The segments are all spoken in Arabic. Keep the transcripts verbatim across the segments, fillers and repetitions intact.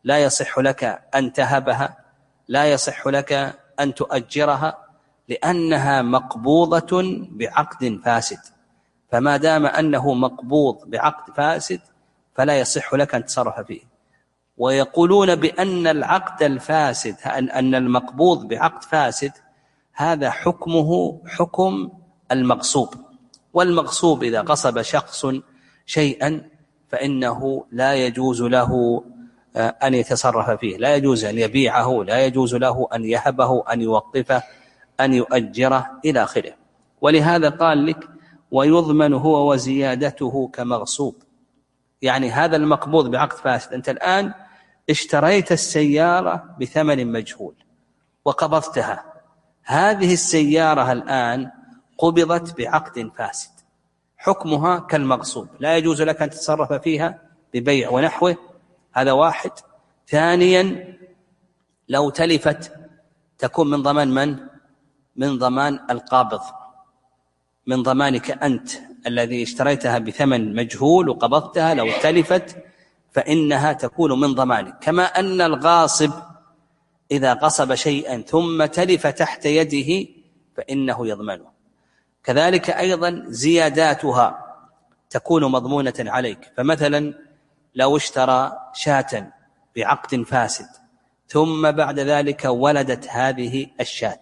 لا يصح لك أن تهبها، لا يصح لك أن تؤجرها، لأنها مقبوضة بعقد فاسد. فما دام أنه مقبوض بعقد فاسد فلا يصح لك أن تتصرف فيه. ويقولون بأن العقد الفاسد، أن المقبوض بعقد فاسد هذا حكمه حكم المغصوب، والمغصوب إذا غصب شخص شيئا فإنه لا يجوز له أن يتصرف فيه، لا يجوز أن يبيعه، لا يجوز له أن يهبه، أن يوقفه، أن يؤجره إلى آخره. ولهذا قال لك ويضمن هو وزيادته كمغصوب. يعني هذا المقبوض بعقد فاسد، أنت الآن اشتريت السيارة بثمن مجهول وقبضتها، هذه السيارة الآن قبضت بعقد فاسد، حكمها كالمغصوب، لا يجوز لك أن تتصرف فيها ببيع ونحوه. هذا واحد. ثانيا لو تلفت تكون من ضمان من؟ من ضمان القابض، من ضمانك أنت الذي اشتريتها بثمن مجهول وقبضتها، لو تلفت فإنها تكون من ضمانك. كما أن الغاصب إذا غصب شيئا ثم تلف تحت يده فإنه يضمنه. كذلك أيضا زياداتها تكون مضمونة عليك. فمثلا لو اشترى شاة بعقد فاسد ثم بعد ذلك ولدت هذه الشاة،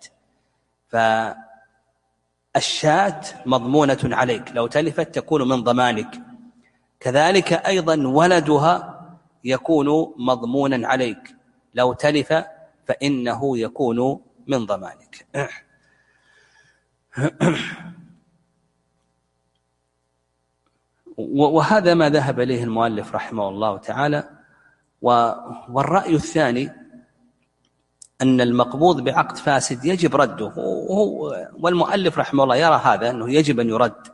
فالشاة مضمونة عليك، لو تلفت تكون من ضمانك. كذلك أيضا ولدها يكون مضمونا عليك، لو تلف فإنه يكون من ضمانك. وهذا ما ذهب إليه المؤلف رحمه الله تعالى. والرأي الثاني أن المقبوض بعقد فاسد يجب رده، والمؤلف رحمه الله يرى هذا أنه يجب أن يرد،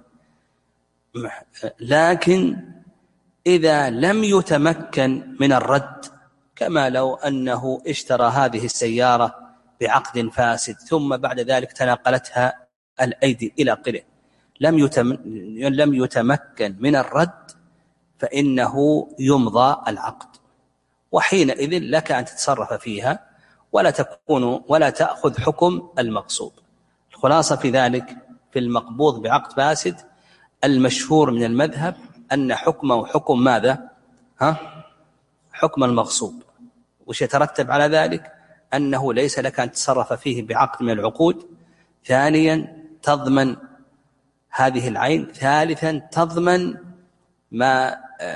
لكن إذا لم يتمكن من الرد، كما لو أنه اشترى هذه السيارة بعقد فاسد ثم بعد ذلك تناقلتها الأيدي إلى آخره، لم لم يتمكن من الرد فإنه يمضى العقد، وحينئذ لك أن تتصرف فيها ولا تكون ولا تأخذ حكم المغصوب. الخلاصة في ذلك في المقبوض بعقد فاسد المشهور من المذهب أن حكمه حكم ماذا؟ ها؟ حكم المغصوب. وش يترتب على ذلك؟ أنه ليس لك أن تتصرف فيه بعقد من العقود. ثانيا تضمن هذه العين. ثالثا تضمن ما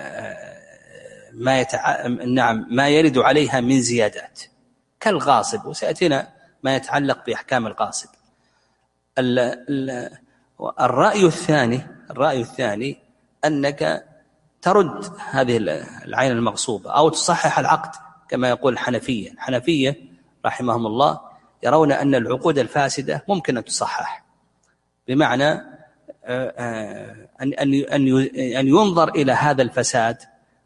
ما يتع... نعم ما يرد عليها من زيادات كالغاصب، وسيأتينا ما يتعلق بأحكام الغاصب. ال... ال... الرأي الثاني الرأي الثاني أنك ترد هذه العين المغصوبة أو تصحح العقد، كما يقول الحنفية. الحنفية رحمهم الله يرون أن العقود الفاسدة ممكن أن تصحح، بمعنى أن أن ينظر إلى هذا الفساد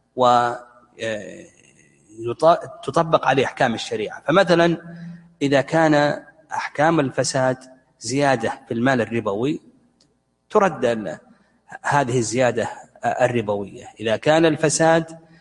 وتطبق عليه أحكام الشريعة. فمثلا إذا كان أحكام الفساد زيادة في المال الربوي ترد هذه الزيادة الربوية. إذا كان الفساد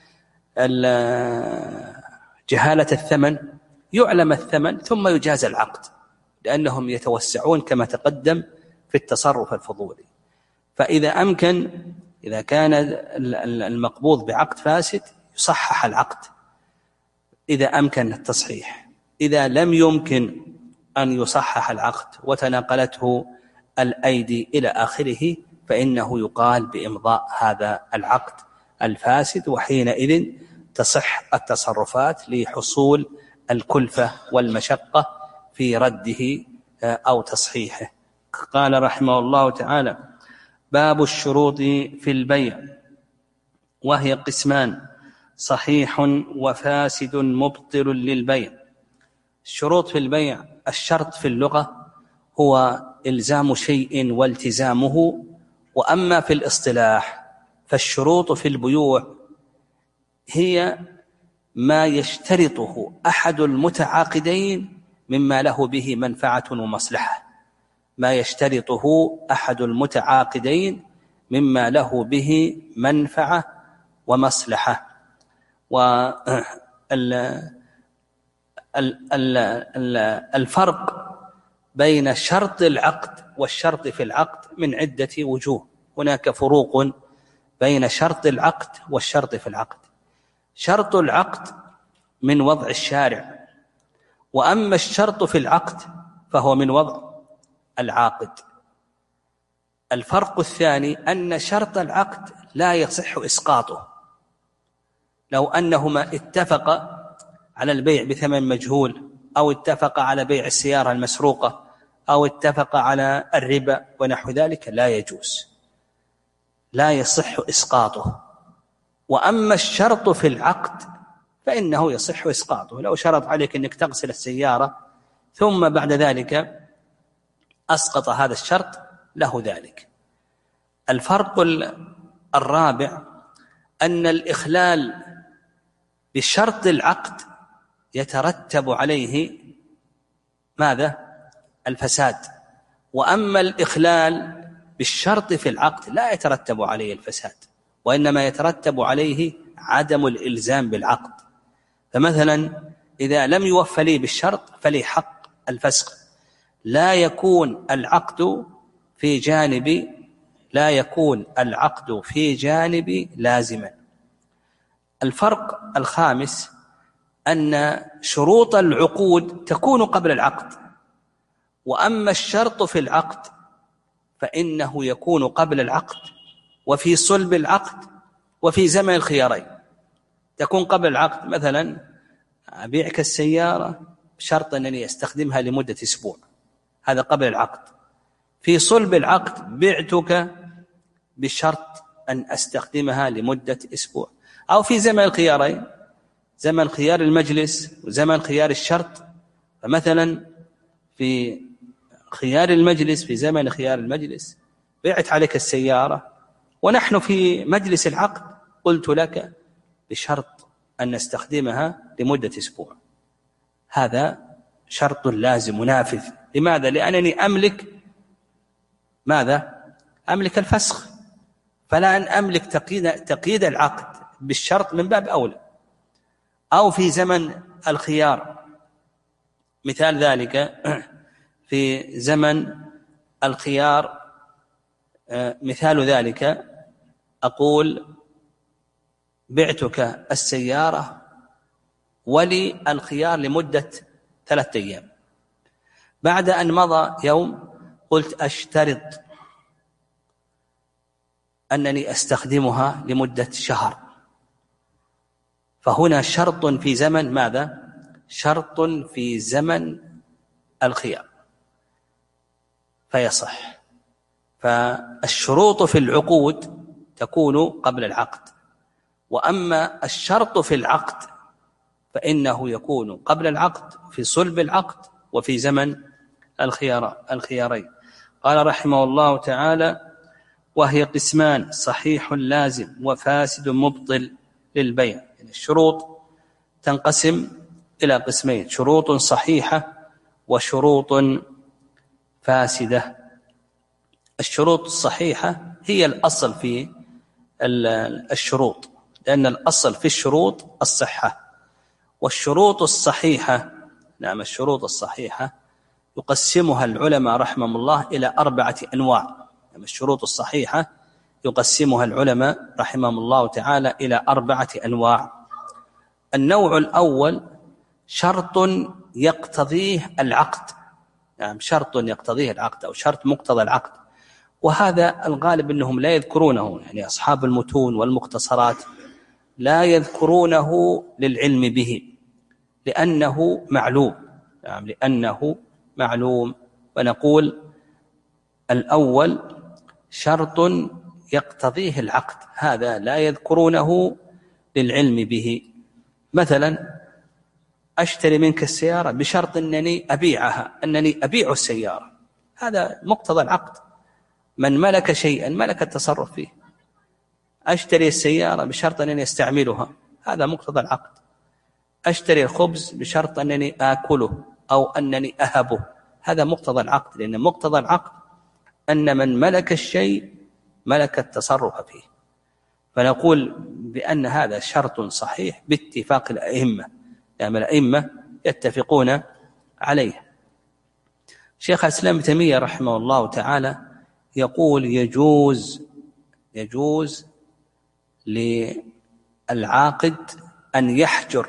جهالة الثمن يعلم الثمن ثم يجاز العقد، لأنهم يتوسعون كما تقدم في التصرف الفضولي. فإذا أمكن إذا كان المقبوض بعقد فاسد يصحح العقد إذا أمكن التصحيح. إذا لم يمكن أن يصحح العقد وتناقلته الأيدي إلى آخره فإنه يقال بإمضاء هذا العقد الفاسد، وحينئذ تصح التصرفات لحصول الكلفة والمشقة في رده أو تصحيحه. قال رحمه الله تعالى: باب الشروط في البيع، وهي قسمان: صحيح وفاسد مبطل للبيع. الشروط في البيع، الشرط في اللغة هو إلزام شيء والتزامه، وأما في الاصطلاح فالشروط في البيوع هي ما يشترطه أحد المتعاقدين مما له به منفعة ومصلحة، ما يشترطه أحد المتعاقدين مما له به منفعة ومصلحة. الفرق بين شرط العقد والشرط في العقد من عدة وجوه. هناك فروق بين شرط العقد والشرط في العقد. شرط العقد من وضع الشارع، وأما الشرط في العقد فهو من وضع العاقد. الفرق الثاني أن شرط العقد لا يصح إسقاطه. لو أنهما اتفقا على البيع بثمن مجهول، أو اتفقا على بيع السيارة المسروقة، أو اتفقا على الربا ونحو ذلك، لا يجوز، لا يصح إسقاطه. وأما الشرط في العقد فإنه يصح إسقاطه. لو شرط عليك أنك تغسل السيارة ثم بعد ذلك أسقط هذا الشرط له ذلك. الفرق الرابع أن الإخلال بشرط العقد يترتب عليه ماذا؟ الفساد. وأما الإخلال بالشرط في العقد لا يترتب عليه الفساد، وإنما يترتب عليه عدم الإلزام بالعقد. فمثلا إذا لم يوفى لي بالشرط فلي حق الفسخ. لا يكون العقد في جانب لا يكون العقد في جانب لازما. الفرق الخامس أن شروط العقود تكون قبل العقد، وأما الشرط في العقد فإنه يكون قبل العقد وفي صلب العقد وفي زمن الخيارين. تكون قبل العقد، مثلا أبيعك السيارة بشرط أنني أستخدمها لمدة أسبوع، هذا قبل العقد. في صلب العقد بعتك بشرط أن أستخدمها لمدة أسبوع. أو في زمن الخيارين، زمن خيار المجلس وزمن خيار الشرط. فمثلا في خيار المجلس، في زمن خيار المجلس بعت عليك السيارة ونحن في مجلس العقد قلت لك بشرط أن نستخدمها لمدة أسبوع، هذا شرط لازم منافذ. لماذا؟ لأنني أملك ماذا؟ أملك الفسخ، فلا أن أملك تقييد, تقييد العقد بالشرط من باب أولى. أو في زمن الخيار، مثال ذلك في زمن الخيار، مثال ذلك أقول بعتك السيارة ولي الخيار لمدة ثلاثة أيام. بعد أن مضى يوم قلت أشترط أنني أستخدمها لمدة شهر، فهنا شرط في زمن ماذا؟ شرط في زمن الخيار فيصح. فالشروط في العقود تكون قبل العقد، وأما الشرط في العقد فإنه يكون قبل العقد في صلب العقد وفي زمن الخيار الخيارين. قال رحمه الله تعالى: وهي قسمان: صحيح لازم وفاسد مبطل للبيع. يعني الشروط تنقسم إلى قسمين: شروط صحيحة وشروط فاسدة. الشروط الصحيحة هي الأصل في الشروط، لأن الأصل في الشروط الصحة. والشروط الصحيحة، نعم الشروط الصحيحة يقسمها العلماء رحمهم الله إلى أربعة أنواع. نعم الشروط الصحيحة يقسمها العلماء رحمهم الله تعالى إلى أربعة أنواع. النوع الأول شرط يقتضيه العقد، نعم شرط يقتضيه العقد أو شرط مقتضى العقد، وهذا الغالب أنهم لا يذكرونه، يعني أصحاب المتون والمختصرات لا يذكرونه للعلم به لأنه معلوم، نعم لأنه معلوم. ونقول الأول شرط يقتضيه العقد، هذا لا يذكرونه للعلم به. مثلا أشتري منك السيارة بشرط أنني أبيعها، أنني أبيع السيارة، هذا مقتضى العقد. من ملك شيئا ملك التصرف فيه. أشتري السيارة بشرط أنني أستعملها، هذا مقتضى العقد. أشتري الخبز بشرط أنني آكله أو أنني أهبه، هذا مقتضى العقد، لأن مقتضى العقد أن من ملك الشيء ملك التصرف فيه. فنقول بأن هذا شرط صحيح باتفاق الأئمة، يعني الأئمة يتفقون عليه. شيخ الإسلام ابن تيمية رحمه الله تعالى يقول يجوز يجوز للعاقد أن يحجر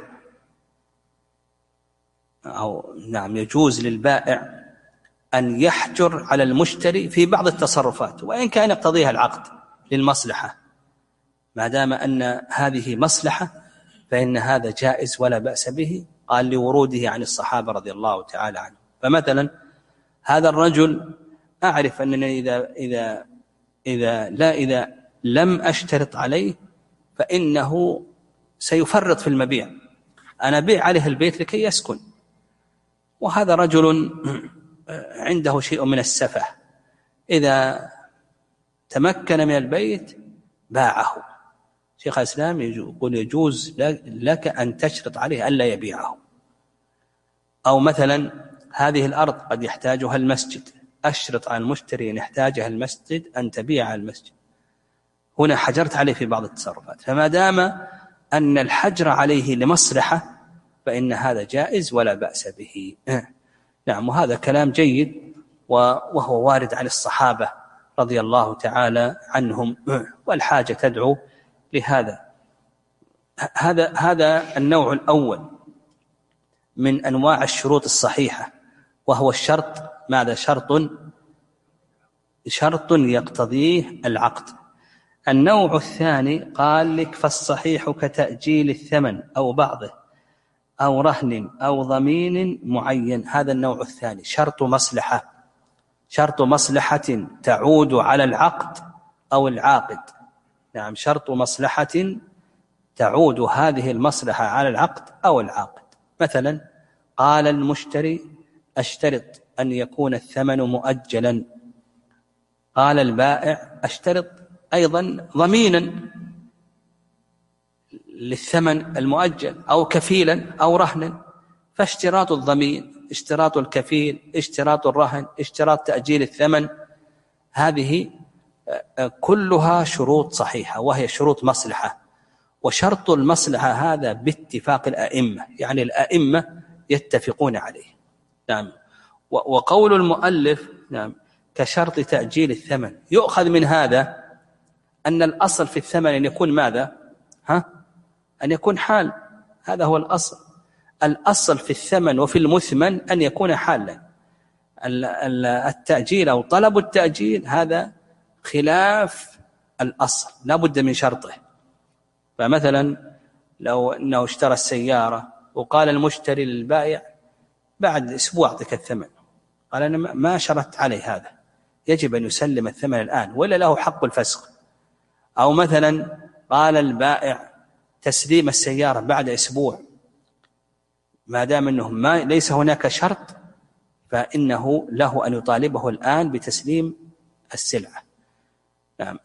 أو نعم يجوز للبائع أن يحجر على المشتري في بعض التصرفات وإن كان يقتضيها العقد للمصلحة، ما دام أن هذه مصلحة فإن هذا جائز ولا بأس به. قال لوروده عن الصحابة رضي الله تعالى عنهم. فمثلا هذا الرجل أعرف أنني إذا, إذا, إذا, لا إذا لم أشترط عليه فإنه سيفرط في المبيع، أنا بيع عليه البيت لكي يسكن، وهذا رجل عنده شيء من السفه، إذا تمكن من البيت باعه. شيخ الإسلام يقول يجوز لك أن تشرط عليه ألا يبيعه. أو مثلا هذه الأرض قد يحتاجها المسجد، أشرط على المشتري أن يحتاجها المسجد أن تبيع المسجد، هنا حجرت عليه في بعض التصرفات، فما دام أن الحجر عليه لمصلحة فإن هذا جائز ولا بأس به. نعم، وهذا كلام جيد وهو وارد عن الصحابة رضي الله تعالى عنهم، والحاجة تدعو لهذا. هذا هذا النوع الأول من أنواع الشروط الصحيحة، وهو الشرط ماذا؟ شرط شرط يقتضيه العقد. النوع الثاني قال لك فالصحيح كتأجيل الثمن أو بعضه أو رهن أو ضمين معين. هذا النوع الثاني شرط مصلحة، شرط مصلحة تعود على العقد أو العاقد. نعم، شرط مصلحة تعود هذه المصلحة على العقد أو العاقد. مثلا قال المشتري أشترط أن يكون الثمن مؤجلا، قال البائع أشترط أيضا ضمينا للثمن المؤجل أو كفيلا أو رهنا. فاشتراط الضمين، اشتراط الكفيل، اشتراط الرهن، اشتراط تأجيل الثمن، هذه كلها شروط صحيحة وهي شروط مصلحة. وشرط المصلحة هذا باتفاق الأئمة، يعني الأئمة يتفقون عليه. نعم. وقول المؤلف نعم كشرط تأجيل الثمن يؤخذ من هذا أن الأصل في الثمن أن يكون ماذا؟ ها؟ أن يكون حال، هذا هو الأصل. الأصل في الثمن وفي المثمن أن يكون حالا. التأجيل أو طلب التأجيل هذا خلاف الأصل، لا بد من شرطه. فمثلا لو أنه اشترى السيارة وقال المشتري للبائع بعد أسبوع أعطيك الثمن، قال أنا ما شرطت عليه هذا، يجب أن يسلم الثمن الآن ولا له حق الفسخ. أو مثلا قال البائع تسليم السيارة بعد أسبوع، ما دام أنه ما ليس هناك شرط فإنه له أن يطالبه الآن بتسليم السلعة. نعم.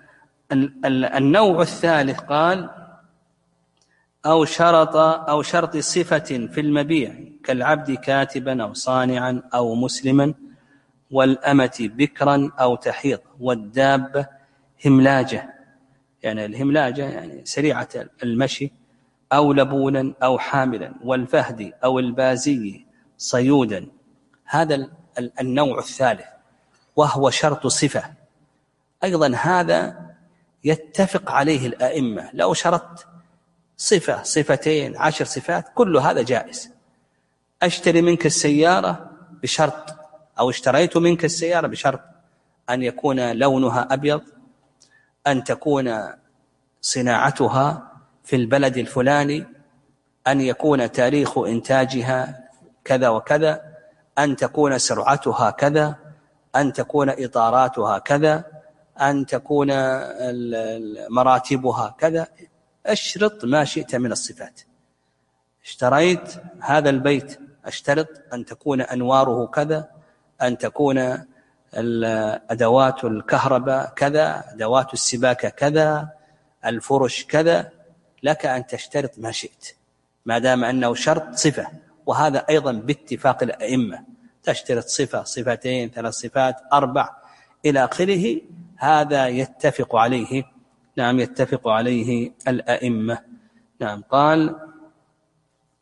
النوع الثالث قال أو شرط أو شرط صفة في المبيع كالعبد كاتبا أو صانعا أو مسلما، والأمة بكرا أو تحيض، والدابة هملاجة، يعني الهملاجة يعني سريعة المشي، أو لبونا أو حاملا، والفهد أو البازي صيودا. هذا النوع الثالث وهو شرط صفة، أيضا هذا يتفق عليه الأئمة. لو شرطت صفة صفتين عشر صفات كل هذا جائز. أشتري منك السيارة بشرط، أو اشتريت منك السيارة بشرط أن يكون لونها أبيض، أن تكون صناعتها في البلد الفلاني، أن يكون تاريخ إنتاجها كذا وكذا، أن تكون سرعتها كذا، أن تكون إطاراتها كذا، أن تكون مراتبها كذا. اشرط ما شئت من الصفات. اشتريت هذا البيت أشترط أن تكون أنواره كذا، أن تكون أدوات الكهرباء كذا، أدوات السباكة كذا، الفرش كذا. لك أن تشترط ما شئت ما دام أنه شرط صفة، وهذا أيضا باتفاق الأئمة. تشترط صفة، صفتين، ثلاث صفات، أربع إلى آخره، هذا يتفق عليه نعم يتفق عليه الأئمة. نعم. قال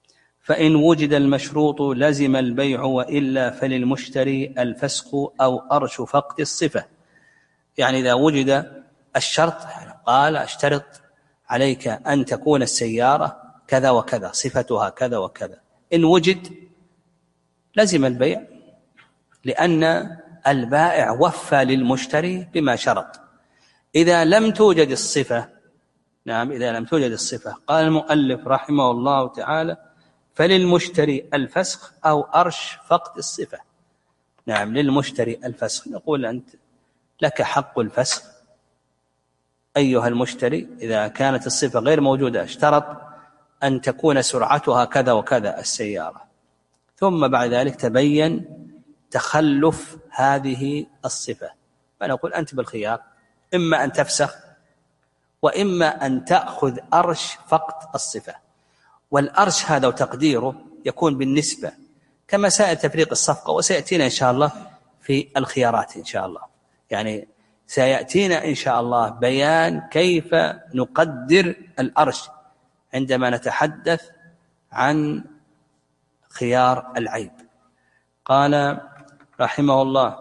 فإن وجد المشروط لزم البيع وإلا فللمشتري الفسخ أو أرش فقد الصفة. يعني إذا وجد الشرط قال اشترط عليك أن تكون السيارة كذا وكذا صفتها كذا وكذا، إن وجد لزم البيع، لأن البائع وفى للمشتري بما شرط. إذا لم توجد الصفة، نعم إذا لم توجد الصفة، قال المؤلف رحمه الله تعالى فللمشتري الفسخ أو أرش فقد الصفة. نعم للمشتري الفسخ، نقول أنت لك حق الفسخ أيها المشتري إذا كانت الصفة غير موجودة، اشترط أن تكون سرعتها كذا وكذا السيارة، ثم بعد ذلك تبين تخلف هذه الصفة، فنقول أنت بالخيار، إما أن تفسخ وإما أن تأخذ أرش فقد الصفة. والأرش هذا وتقديره يكون بالنسبة كمسائل تفريق الصفقة، وسيأتينا إن شاء الله في الخيارات إن شاء الله، يعني سيأتينا إن شاء الله بيان كيف نقدر الأرش عندما نتحدث عن خيار العيب. قال رحمه الله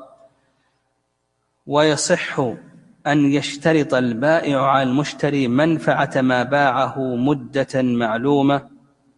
ويصح أن يشترط البائع على المشتري منفعة ما باعه مدة معلومة،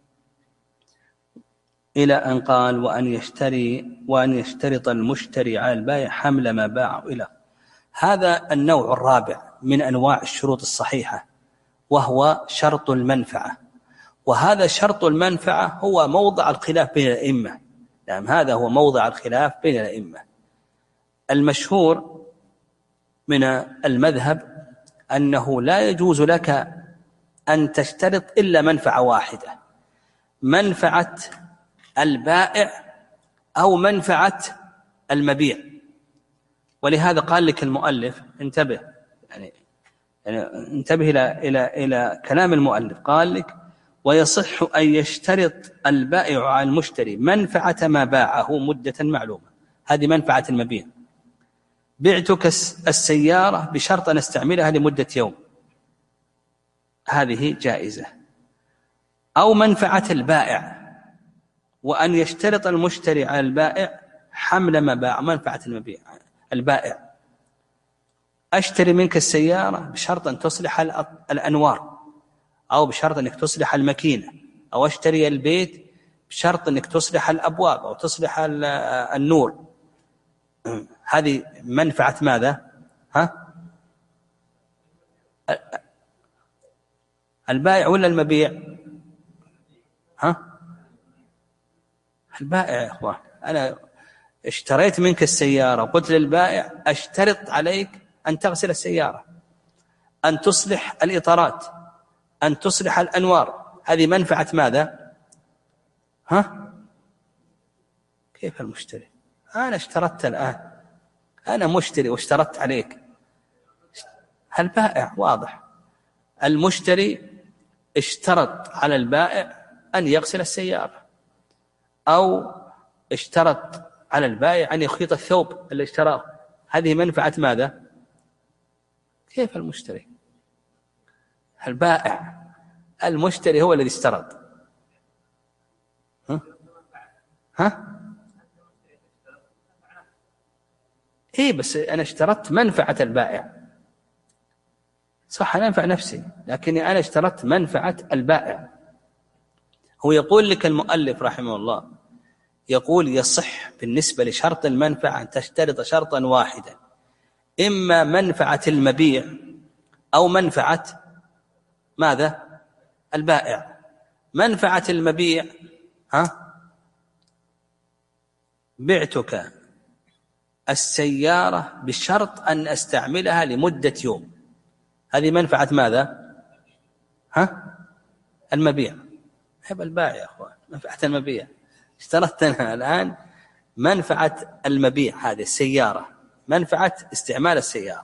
إلى أن قال وأن يشتري وأن يشترط المشتري على البائع حمل ما باعه إلى. هذا النوع الرابع من أنواع الشروط الصحيحة، وهو شرط المنفعة. وهذا شرط المنفعة هو موضع الخلاف بين الأئمة. نعم هذا هو موضع الخلاف بين الأئمة. المشهور من المذهب أنه لا يجوز لك أن تشترط إلا منفعة واحدة، منفعة البائع أو منفعة المبيع. ولهذا قال لك المؤلف انتبه، يعني, يعني انتبه إلى, إلى, إلى كلام المؤلف، قال لك ويصح أن يشترط البائع على المشتري منفعة ما باعه مدة معلومة. هذه منفعة المبيع، بعتك السيارة بشرط أن استعملها لمدة يوم، هذه جائزة. أو منفعة البائع، وأن يشترط المشتري على البائع حمل ما باع، منفعة المبيع البائع أشتري منك السيارة بشرط أن تصلح الأنوار، أو بشرط أنك تصلح الماكينة، أو أشتري البيت بشرط أنك تصلح الأبواب أو تصلح النور. هذه منفعة ماذا؟ ها؟ البائع ولا المبيع؟ ها؟ البائع يا أخوان. أنا اشتريت منك السيارة وقلت للبائع أشترط عليك أن تغسل السيارة، أن تصلح الإطارات، أن تصلح الأنوار. هذه منفعة ماذا؟ ها؟ كيف المشتري؟ أنا اشترطت الآن، أنا مشتري واشترطت عليك. البائع واضح، المشتري اشترط على البائع أن يغسل السيارة، أو اشترط على البائع أن يخيط الثوب اللي اشتراه. هذه منفعة ماذا؟ كيف المشتري؟ البائع. المشتري هو الذي اشترط. ها؟ ها؟ إيه بس أنا اشترطت منفعة البائع، صح أنا أنفع نفسي، لكني أنا اشترطت منفعة البائع. هو يقول لك المؤلف رحمه الله، يقول يصح بالنسبة لشرط المنفعة أن تشترط شرطا واحدا، إما منفعة المبيع أو منفعة ماذا؟ البائع. منفعة المبيع ها؟ بعتك السيارة بشرط أن أستعملها لمدة يوم، هذه منفعة ماذا؟ ها؟ المبيع. هذا البائع يا أخوان، منفعة المبيع. اشترطت أنا الآن منفعة المبيع، هذه السيارة، منفعة استعمال السيارة.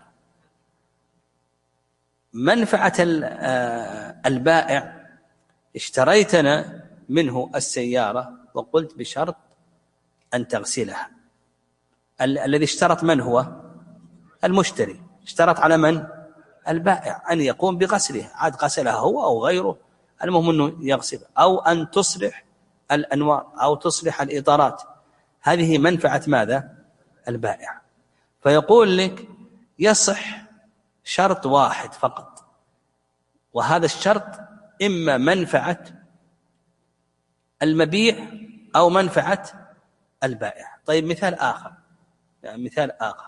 منفعة البائع اشتريتنا منه السيارة وقلت بشرط أن تغسلها. الذي اشترط من هو؟ المشتري. اشترط على من؟ البائع أن يقوم بغسلها، عاد غسلها هو أو غيره، المهم أنه يغسل، أو أن تصلح الأنوار أو تصلح الإطارات، هذه منفعة ماذا؟ البائع. فيقول لك يصح شرط واحد فقط، وهذا الشرط إما منفعة المبيع أو منفعة البائع. طيب مثال آخر، يعني مثال آخر،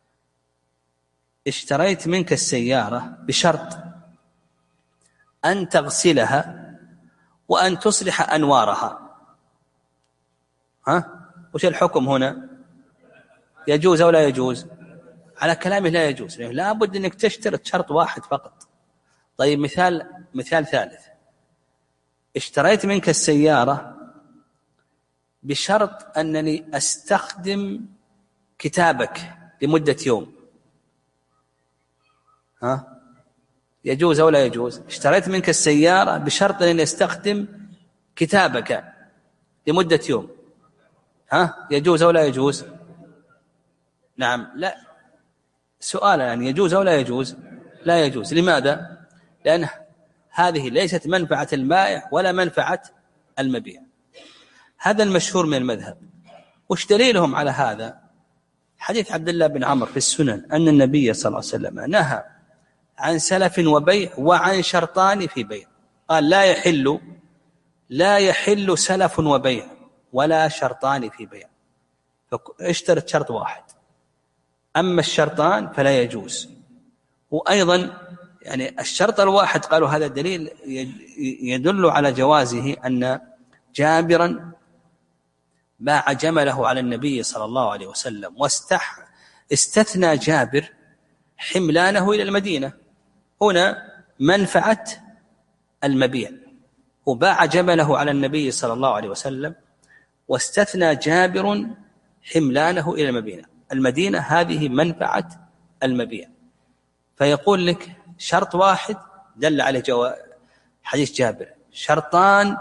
اشتريت منك السيارة بشرط أن تغسلها وأن تصلح أنوارها، ها؟ وش الحكم هنا؟ يجوز أو لا يجوز؟ على كلامه لا يجوز، لا بد أنك تشترط شرط واحد فقط. طيب مثال مثال ثالث، اشتريت منك السيارة بشرط أنني أستخدم كتابك لمدة يوم، ها؟ يجوز أو لا يجوز؟ اشتريت منك السيارة بشرط أنني أستخدم كتابك لمدة يوم، ها؟ يجوز أو لا يجوز؟ نعم لا، سؤال يعني يجوز أو لا يجوز؟ لا يجوز. لماذا؟ لأن هذه ليست منفعة البائع ولا منفعة المبيع. هذا المشهور من المذهب. وش دليلهم على هذا؟ حديث عبد الله بن عمرو في السنن أن النبي صلى الله عليه وسلم نهى عن سلف وبيع وعن شرطان في بيع. قال لا يحل لا يحل سلف وبيع ولا شرطان في بيع، فاشترط شرط واحد، أما الشرطان فلا يجوز. وأيضا يعني الشرط الواحد قالوا هذا دليل يدل على جوازه، أن جابرا باع جمله على النبي صلى الله عليه وسلم واستح استثنى جابر حملانه إلى المدينة، هنا منفعة المبيع، وباع جمله على النبي صلى الله عليه وسلم واستثنى جابر حملانه إلى المدينة المدينة هذه منفعة المبيع. فيقول لك شرط واحد دل على جواز حديث جابر، شرطان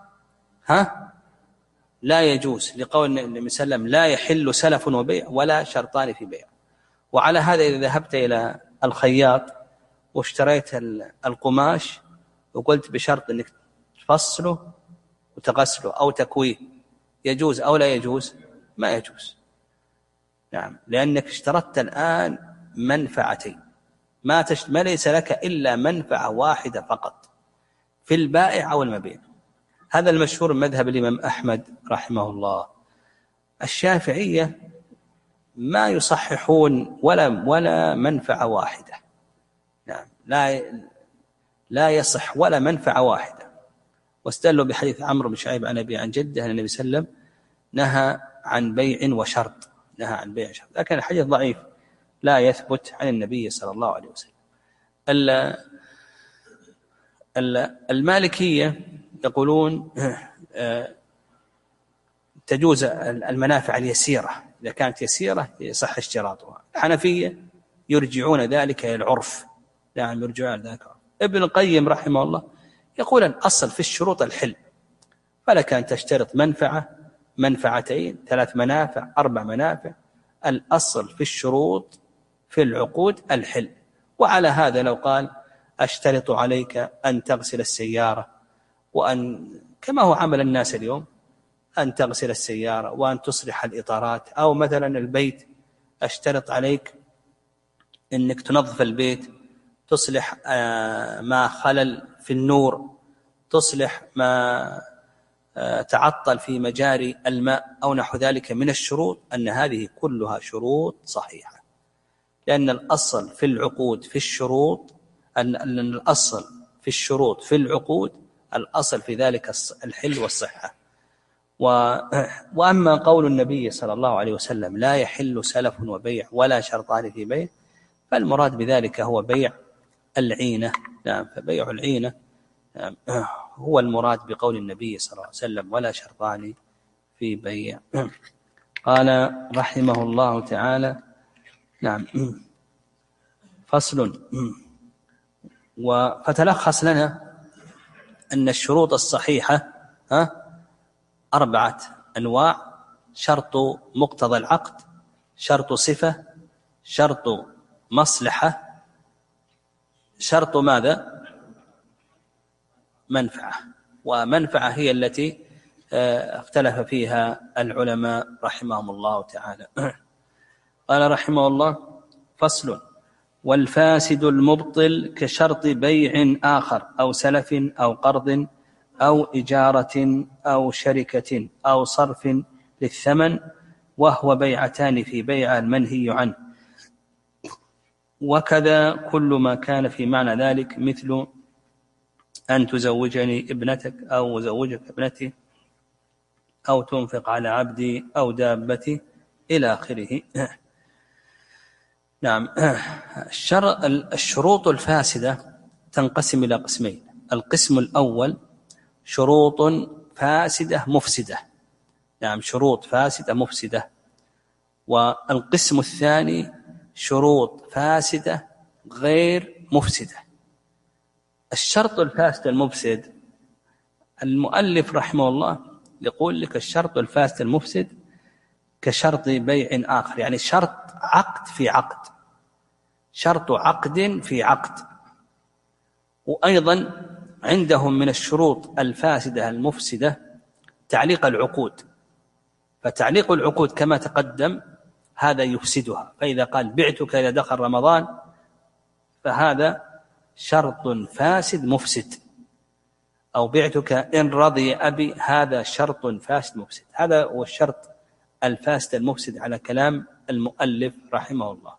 ها لا يجوز، لقول النبي صلى الله عليه وسلم لا يحل سلف وبيع ولا شرطان في بيع. وعلى هذا إذا ذهبت إلى الخياط واشتريت القماش وقلت بشرط أنك تفصله وتغسله أو تكويه، يجوز أو لا يجوز؟ ما يجوز. نعم، لأنك اشترطت الآن منفعتين، ما, تشت... ما ليس لك إلا منفعة واحدة فقط في البائع أو المبيع. هذا المشهور من مذهب الإمام أحمد رحمه الله. الشافعية ما يصححون ولا ولا منفعة واحدة، نعم لا لا يصح ولا منفعة واحدة، واستدلوا بحديث عمرو بن شعيب عن أبي عن جده أن النبي صلى الله عليه وسلم نهى عن بيع وشرط، نهى عن بيع وشرط، لكن الحديث ضعيف لا يثبت عن النبي صلى الله عليه وسلم. المالكية يقولون تجوز المنافع اليسيرة، إذا كانت يسيرة يصح اشتراطها. الحنفية يرجعون ذلك إلى العرف، يعني يرجعون ذلك. ابن القيم رحمه الله يقول الأصل في الشروط الحل، فلك أن تشترط منفعة، منفعتين، ثلاث منافع، أربع منافع، الأصل في الشروط في العقود الحل. وعلى هذا لو قال أشترط عليك أن تغسل السيارة، وأن كما هو عمل الناس اليوم أن تغسل السيارة وأن تصلح الإطارات، أو مثلا البيت أشترط عليك أنك تنظف البيت، تصلح ما خلل في النور، تصلح ما تعطل في مجاري الماء أو نحو ذلك من الشروط، أن هذه كلها شروط صحيحة، لأن الأصل في العقود في الشروط أن الأصل في الشروط في العقود الأصل في ذلك الحل والصحة. وأما قول النبي صلى الله عليه وسلم لا يحل سلف وبيع ولا شرطان في بيع، فالمراد بذلك هو بيع العينة. نعم، فبيع العينة هو المراد بقول النبي صلى الله عليه وسلم ولا شرطان في بيع. قال رحمه الله تعالى: نعم، فصل. فتلخص لنا أن الشروط الصحيحة ها أربعة أنواع: شرط مقتضى العقد، شرط صفة، شرط مصلحة، شرط ماذا؟ منفعة. ومنفعة هي التي اختلف فيها العلماء رحمهم الله تعالى. قال رحمه الله: فصل: والفاسد المبطل كشرط بيع آخر أو سلف أو قرض أو إجارة أو شركة أو صرف للثمن، وهو بيعتان في بيع المنهي عنه، وكذا كل ما كان في معنى ذلك، مثل أن تزوجني ابنتك أو أزوجك ابنتي أو تنفق على عبدي أو دابتي إلى آخره. نعم. الشروط الفاسدة تنقسم إلى قسمين: القسم الأول شروط فاسدة مفسدة، نعم شروط فاسدة مفسدة. والقسم الثاني شروط فاسدة غير مفسدة. الشرط الفاسد المفسد، المؤلف رحمه الله يقول لك: الشرط الفاسد المفسد كشرط بيع آخر، يعني شرط عقد في عقد، شرط عقد في عقد. وأيضا عندهم من الشروط الفاسدة المفسدة تعليق العقود، فتعليق العقود كما تقدم هذا يفسدها. فإذا قال بعتك إذا دخل رمضان فهذا شرط فاسد مفسد، أو بعتك إن رضي أبي، هذا شرط فاسد مفسد. هذا هو الشرط الفاسد المفسد على كلام المؤلف رحمه الله.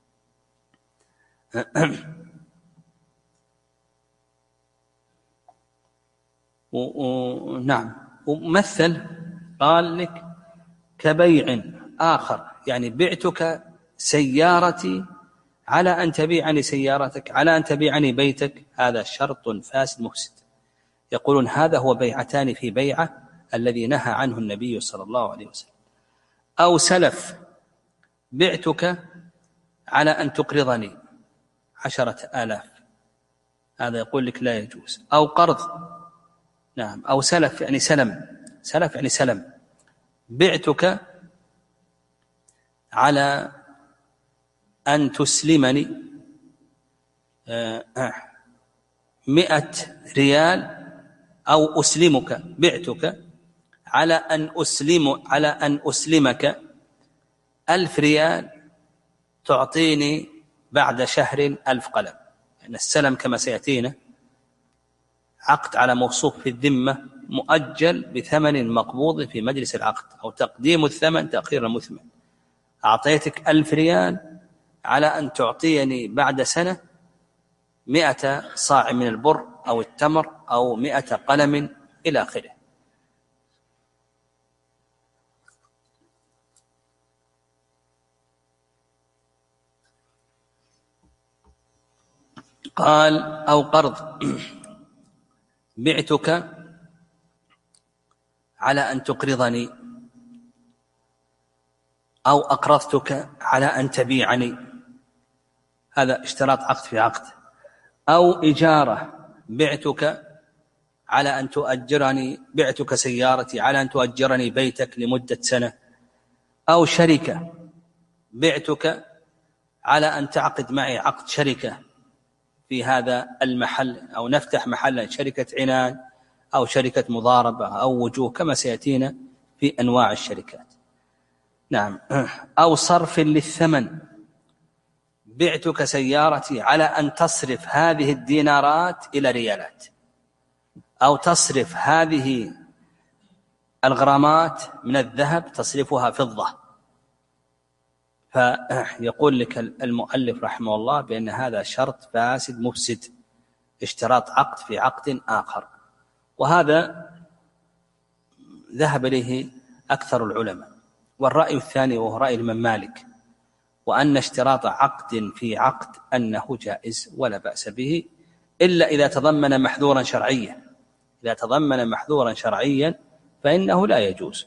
نعم. ومثل قال لك كبيع آخر، يعني بعتك سيارتي على أن تبيعني سيارتك، على أن تبيعني بيتك، هذا شرط فاسد مفسد. يقولون هذا هو بيعتان في بيعة الذي نهى عنه النبي صلى الله عليه وسلم. أو سلف، بعتك على أن تقرضني عشرة آلاف، هذا يقول لك لا يجوز. أو قرض، نعم. أو سلف يعني سلم، سلف يعني سلم، بعتك على أن تسلمني مئة ريال، أو أسلمك، بعتك على أن أسلم على أن أسلمك ألف ريال تعطيني بعد شهر ألف قلم. يعني السلم كما سيأتينا عقد على موصوف في الذمة مؤجل بثمن مقبوض في مجلس العقد، أو تقديم الثمن تأخير المثمن. أعطيتك ألف ريال على أن تعطيني بعد سنة مئة صاع من البر أو التمر أو مئة قلم إلى آخره. قال: أو قرض، بعتك على أن تقرضني، أو أقرضتك على أن تبيعني، هذا اشتراط عقد في عقد. أو إجارة، بعتك على أن تؤجرني، بعتك سيارتي على أن تؤجرني بيتك لمدة سنة. أو شركة، بعتك على أن تعقد معي عقد شركة في هذا المحل، أو نفتح محلا شركة عنان أو شركة مضاربة أو وجوه كما سيأتينا في أنواع الشركات. نعم. أو صرف للثمن، بعتك سيارتي على أن تصرف هذه الدينارات إلى ريالات، أو تصرف هذه الغرامات من الذهب تصرفها فضة. فيقول لك المؤلف رحمه الله بأن هذا شرط فاسد مفسد، اشتراط عقد في عقد آخر. وهذا ذهب إليه أكثر العلماء. والرأي الثاني وهو رأي الإمام مالك، وأن اشتراط عقد في عقد أنه جائز ولا بأس به، إلا إذا تضمن محذورا شرعيا. إذا تضمن محذورا شرعيا فإنه لا يجوز.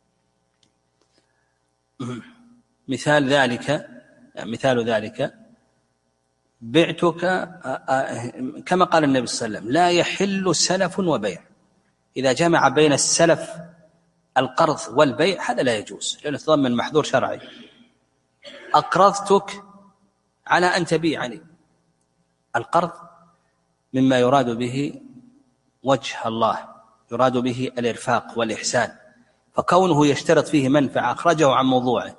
مثال ذلك مثال ذلك بعتك كما قال النبي صلى الله عليه وسلم: لا يحل سلف وبيع. إذا جمع بين السلف القرض والبيع هذا لا يجوز، لأنه تضمن محذور شرعي. أقرضتك على أن تبيعني، القرض مما يراد به وجه الله، يراد به الإرفاق والإحسان، فكونه يشترط فيه منفعة أخرجه عن موضوعه.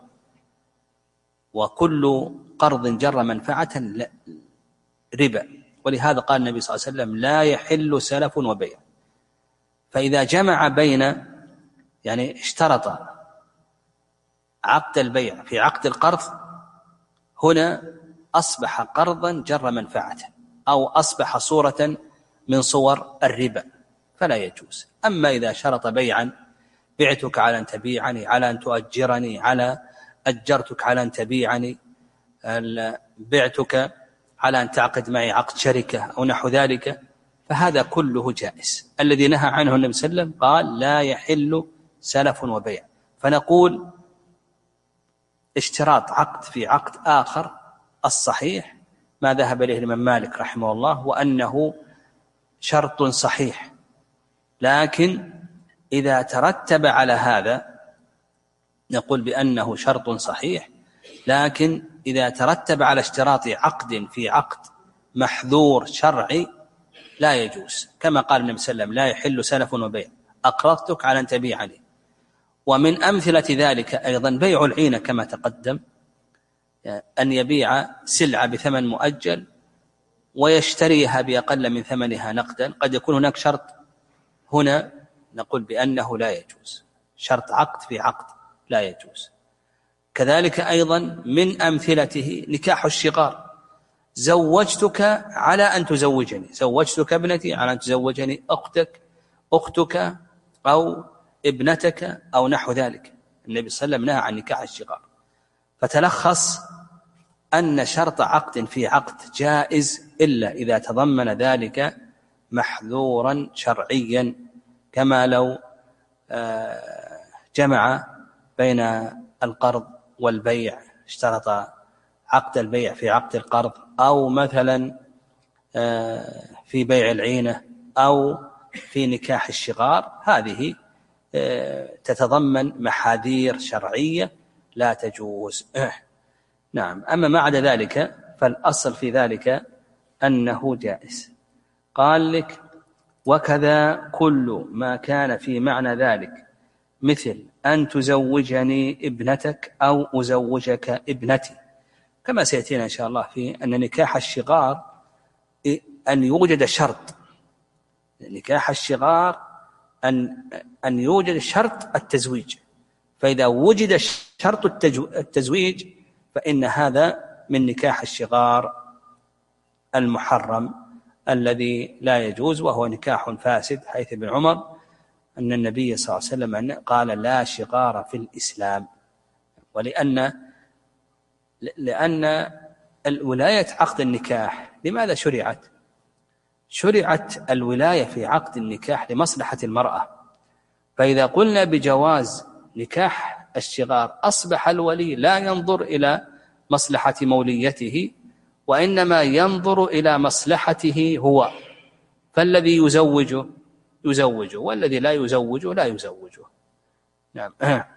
وكل قرض جر منفعة ربا، ولهذا قال النبي صلى الله عليه وسلم لا يحل سلف وبيع. فإذا جمع بين يعني اشترط عقد البيع في عقد القرض، هنا أصبح قرضا جر منفعة أو أصبح صورة من صور الربا فلا يجوز. أما إذا شرط بيعا بعتك على أن تبيعني، على أن تؤجرني، على أجرتك على أن تبيعني، بعتك على أن تعقد معي عقد شركة أو نحو ذلك، فهذا كله جائز. الذي نهى عنه النبي صلى الله عليه وسلم قال لا يحل سلف وبيع. فنقول اشتراط عقد في عقد آخر الصحيح ما ذهب إليه الإمام مالك رحمه الله، وأنه شرط صحيح، لكن إذا ترتب على هذا نقول بأنه شرط صحيح، لكن إذا ترتب على اشتراط عقد في عقد محذور شرعي لا يجوز، كما قال النبي صلى الله عليه وسلم لا يحل سلف وبيع، أقرضتك على أن تبيعني. ومن أمثلة ذلك أيضا بيع العينة كما تقدم، أن يبيع سلعة بثمن مؤجل ويشتريها بأقل من ثمنها نقدا، قد يكون هناك شرط، هنا نقول بأنه لا يجوز، شرط عقد في عقد لا يجوز. كذلك أيضا من أمثلته نكاح الشغار، زوجتك على أن تزوجني، زوجتك ابنتي على أن تزوجني أختك أختك أو ابنتك أو نحو ذلك. النبي صلى الله عليه وسلم نهى عن نكاح الشغار، فتلخص أن شرط عقد في عقد جائز إلا إذا تضمن ذلك محذورا شرعيا، كما لو جمع بين القرض والبيع، اشترط عقد البيع في عقد القرض، أو مثلا في بيع العينة أو في نكاح الشغار، هذه تتضمن محاذير شرعية لا تجوز. نعم. أما ما عدا ذلك فالأصل في ذلك أنه جائز. قال لك وكذا كل ما كان في معنى ذلك، مثل أن تزوجني ابنتك أو أزوجك ابنتي، كما سيأتينا إن شاء الله في أن نكاح الشغار أن يوجد شرط، نكاح الشغار أن أن يوجد شرط التزويج، فإذا وجد شرط التزويج فإن هذا من نكاح الشغار المحرم الذي لا يجوز، وهو نكاح فاسد، حيث ابن عمر أن النبي صلى الله عليه وسلم قال لا شغار في الإسلام. ولأن لأن الولاية عقد النكاح لماذا شرعت؟ شرعت الولاية في عقد النكاح لمصلحة المرأة، فإذا قلنا بجواز نكاح الشغار أصبح الولي لا ينظر إلى مصلحة موليته، وإنما ينظر إلى مصلحته هو، فالذي يزوجه يزوجه والذي لا يزوجه لا يزوجه. نعم.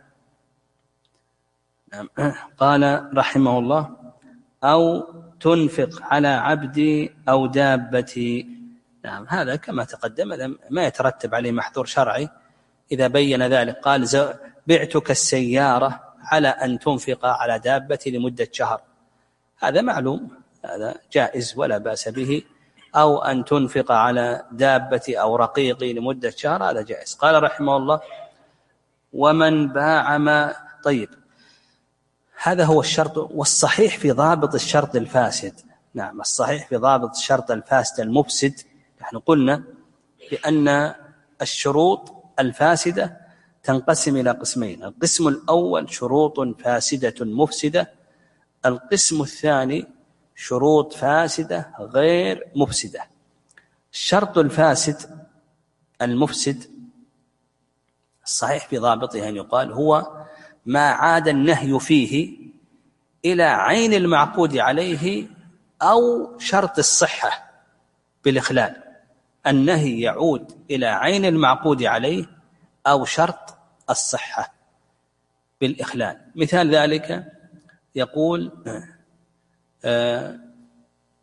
نعم. قال رحمه الله أو تنفق على عبدي أو دابتي. نعم. هذا كما تقدم ما يترتب عليه محذور شرعي إذا بين ذلك. قال بعتك السيارة على أن تنفق على دابتي لمدة شهر، هذا معلوم، هذا جائز ولا بأس به. أو أن تنفق على دابتي أو رقيقي لمدة شهر، هذا جائز. قال رحمه الله ومن باع ما. طيب، هذا هو الشرط، والصحيح في ضابط الشرط الفاسد. نعم، الصحيح في ضابط الشرط الفاسد المفسد، نحن قلنا بأن الشروط الفاسدة تنقسم إلى قسمين: القسم الأول شروط فاسدة مفسدة، القسم الثاني شروط فاسدة غير مفسدة. الشرط الفاسد المفسد الصحيح في ضابطه أن يقال هو ما عاد النهي فيه إلى عين المعقود عليه أو شرط الصحة بالإخلال. النهي يعود إلى عين المعقود عليه أو شرط الصحة بالإخلال. مثال ذلك يقول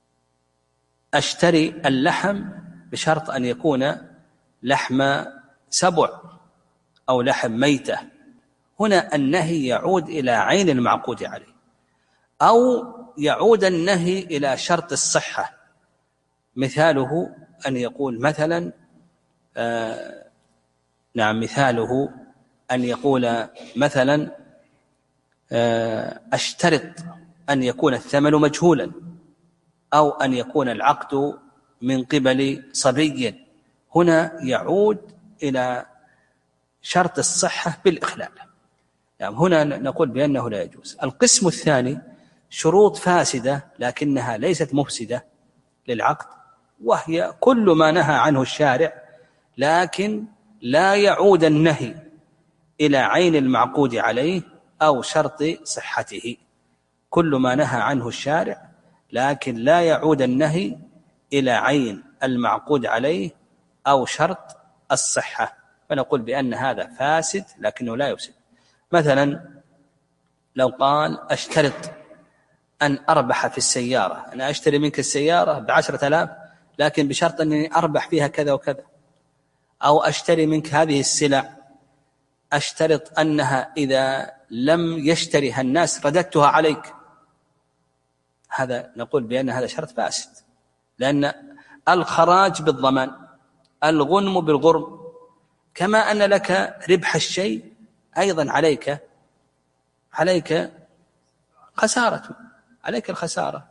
أشتري اللحم بشرط أن يكون لحم سبع أو لحم ميتة، هنا النهي يعود إلى عين المعقود عليه، أو يعود النهي إلى شرط الصحة. مثاله أن يقول مثلا آه نعم مثاله أن يقول مثلا آه أشترط أن يكون الثمن مجهولا، أو أن يكون العقد من قبل صبي، هنا يعود إلى شرط الصحة بالإخلال. يعني هنا نقول بأنه لا يجوز. القسم الثاني شروط فاسدة لكنها ليست مفسدة للعقد، وهي كل ما نهى عنه الشارع لكن لا يعود النهي إلى عين المعقود عليه أو شرط صحته. كل ما نهى عنه الشارع لكن لا يعود النهي إلى عين المعقود عليه أو شرط الصحة، فنقول بأن هذا فاسد لكنه لا يفسد. مثلا لو قال أشترط أن أربح في السيارة، أنا أشتري منك السيارة بعشرة آلاف لكن بشرط أنني أربح فيها كذا وكذا، أو أشتري منك هذه السلع أشترط أنها إذا لم يشتريها الناس رددتها عليك، هذا نقول بأن هذا شرط فاسد، لأن الخراج بالضمان، الغنم بالغرم، كما أن لك ربح الشيء أيضا عليك عليك خسارة، عليك الخسارة.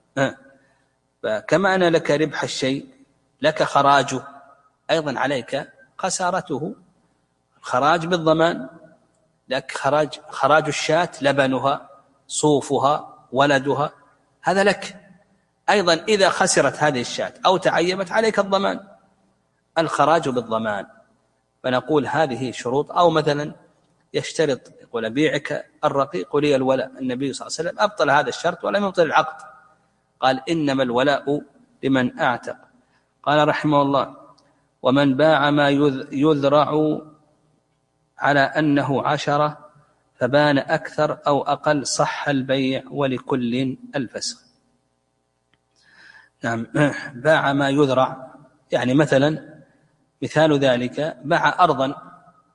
كما أن لك ربح الشيء لك خراجه أيضا عليك خسارته. الخراج بالضمان، لك خراج خراج الشاة لبنها صوفها ولدها، هذا لك أيضا إذا خسرت هذه الشاة أو تعيبت عليك الضمان، الخراج بالضمان. فنقول هذه شروط. أو مثلا يشترط يقول أبيعك الرقيق لي الولاء، النبي صلى الله عليه وسلم أبطل هذا الشرط ولم يبطل العقد، قال إنما الولاء لمن أعتق. قال رحمه الله ومن باع ما يذرع على أنه عشرة فبان أكثر أو أقل صح البيع ولكل الفسخ. نعم، باع ما يذرع يعني مثلا مثال ذلك باع أرضا،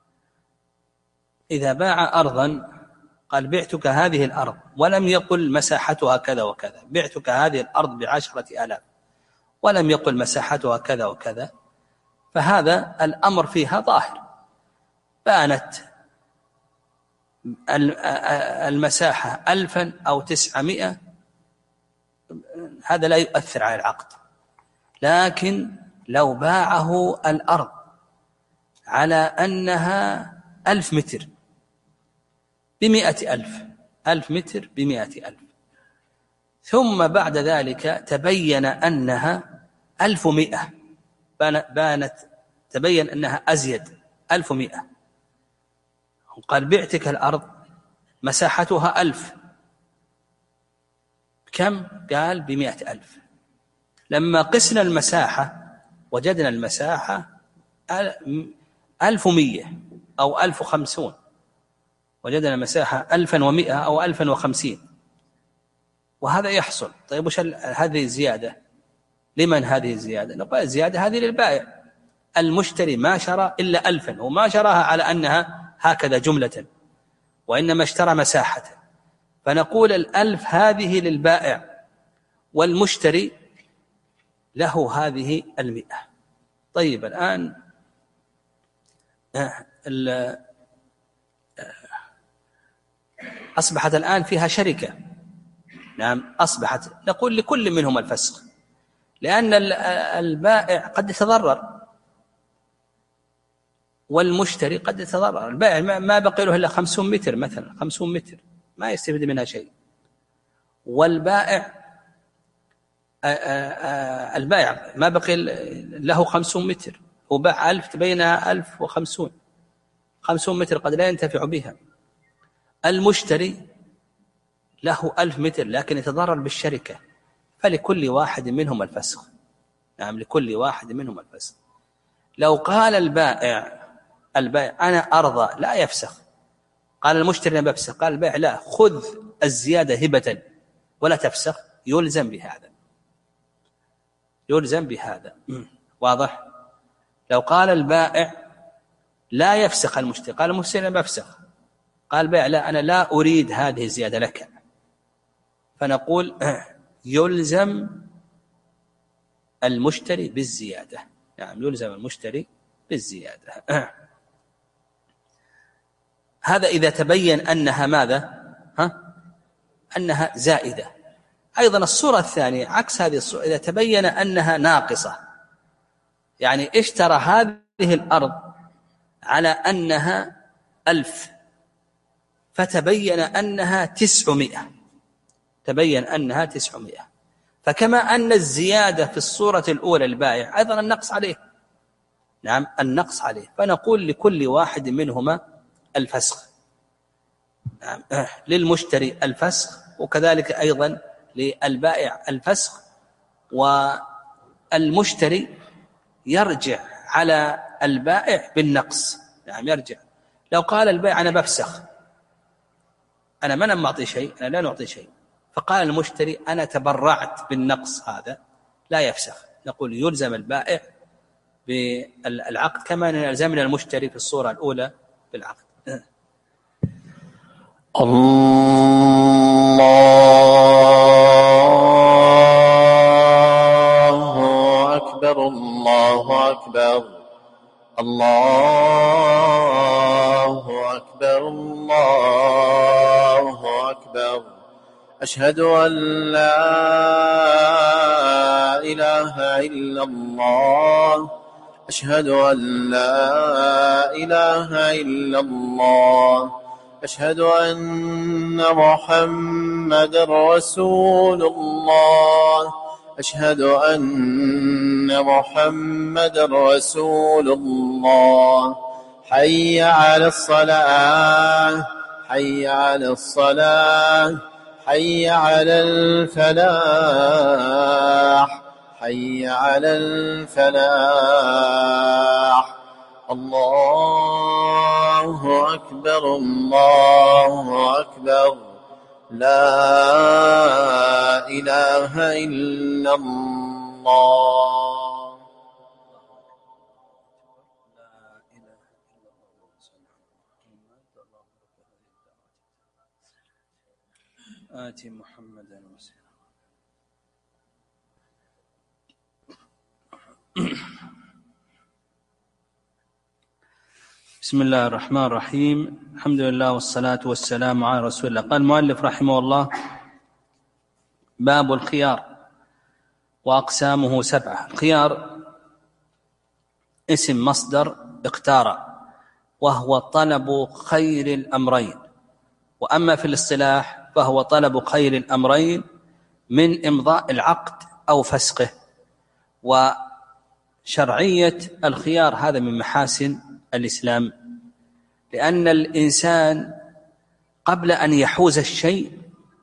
إذا باع أرضا قال بعتك هذه الأرض ولم يقل مساحتها كذا وكذا، بعتك هذه الأرض بعشرة آلاف ولم يقل مساحتها كذا وكذا، فهذا الأمر فيها ظاهر، بانت المساحة ألفا أو تسعمائة، هذا لا يؤثر على العقد. لكن لو باعه الأرض على أنها ألف متر بمئة ألف، ألف متر بمئة ألف، ثم بعد ذلك تبين أنها ألف مئة، بانت تبين أنها أزيد ألف مئة، قال بعتك الأرض مساحتها ألف، كم؟ قال بمئة ألف. لما قسنا المساحة وجدنا المساحة ألف ومئة أو ألف وخمسون، وجدنا المساحة ألفا ومئة أو ألفا وخمسين، وهذا يحصل. طيب وش هذه الزيادة؟ لمن هذه الزيادة؟ نقول الزيادة هذه للبائع، المشتري ما شرى إلا ألفا، وما شراها على أنها هكذا جملة، وإنما اشترى مساحة، فنقول الألف هذه للبائع والمشتري له هذه المئة. طيب الآن أصبحت الآن فيها شركة، نعم أصبحت، نقول لكل منهم الفسخ، لأن البائع قد يتضرر والمشتري قد يتضرر. البائع ما بقي له إلا خمسون متر مثلا، خمسون متر ما يستفيد منها شيء، والبائع البائع ما بقي له خمسون متر، وباع ألف تبينها ألف وخمسون، خمسون متر قد لا ينتفع بها. المشتري له ألف متر لكن يتضرر بالشركة، فلكل واحد منهم الفسخ، نعم لكل واحد منهم الفسخ. لو قال البائع البائع أنا أرضى لا يفسخ، قال المشتري أنا بفسخ، قال البائع لا، خذ الزيادة هبة ولا تفسخ، يلزم بهذا، يلزم بهذا. واضح؟ لو قال البائع لا يفسخ المشتري. قال المشتري أنا بفسخ. قال بيع لا أنا لا أريد هذه الزيادة لك. فنقول يلزم المشتري بالزيادة. نعم يلزم المشتري بالزيادة. هذا إذا تبين أنها ماذا؟ ها؟ أنها زائدة. أيضا الصورة الثانية عكس هذه الصورة، إذا تبين أنها ناقصة، يعني اشترى هذه الأرض على أنها ألف فتبين أنها تسعمائة، تبين أنها تسعمائة، فكما أن الزيادة في الصورة الأولى البائع أيضا النقص عليه. نعم النقص عليه. فنقول لكل واحد منهما الفسخ. نعم للمشتري الفسخ، وكذلك أيضا للبائع الفسخ، والمشتري يرجع على البائع بالنقص. نعم يرجع. لو قال البائع أنا بفسخ، أنا ما نعطي شيء، أنا لا نعطي شيء، فقال المشتري أنا تبرعت بالنقص هذا، لا يفسخ. نقول يلزم البائع بالعقد كما يلزمنا المشتري في الصورة الأولى بالعقد. الله أكبر الله أكبر الله أكبر الله أكبر. أشهد أن لا إله إلا الله أشهد أن لا إله إلا الله أشهد أن محمد رسول الله أشهد أن محمد رسول الله. حي على الصلاة حي على الصلاة حي على الفلاح حي على الفلاح. الله أكبر الله أكبر. لا إله إلا الله. آتي محمدا وسلم. بسم الله الرحمن الرحيم. الحمد لله والصلاة والسلام على رسول الله. قال المؤلف رحمه الله: باب الخيار وأقسامه سبعة. الخيار اسم مصدر اختار، وهو طلب خير الأمرين، وأما في الاصطلاح فهو طلب خير الأمرين من إمضاء العقد أو فسقه. وشرعية الخيار هذا من محاسن الإسلام، لأن الإنسان قبل أن يحوز الشيء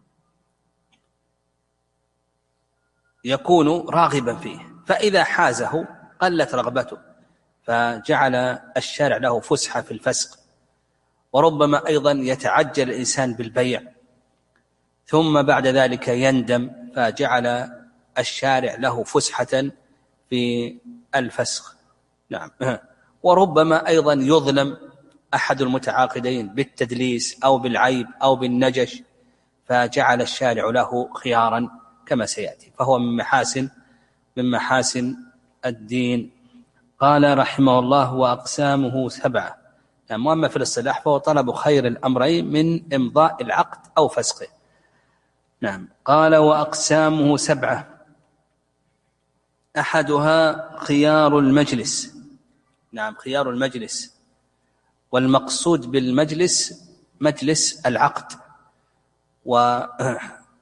يكون راغبا فيه، فإذا حازه قلت رغبته، فجعل الشارع له فسحة في الفسق. وربما أيضا يتعجل الإنسان بالبيع ثم بعد ذلك يندم، فجعل الشارع له فسحة في الفسخ. نعم. وربما أيضا يظلم أحد المتعاقدين بالتدليس أو بالعيب أو بالنجش، فجعل الشارع له خيارا كما سيأتي. فهو من محاسن من محاسن الدين. قال رحمه الله: وأقسامه سبعة. يعني أما في الاصطلاح فهو طلب خير الأمرين من إمضاء العقد أو فسقه. نعم. قال: وأقسامه سبعة. أحدها خيار المجلس. نعم خيار المجلس، والمقصود بالمجلس مجلس العقد. وخيار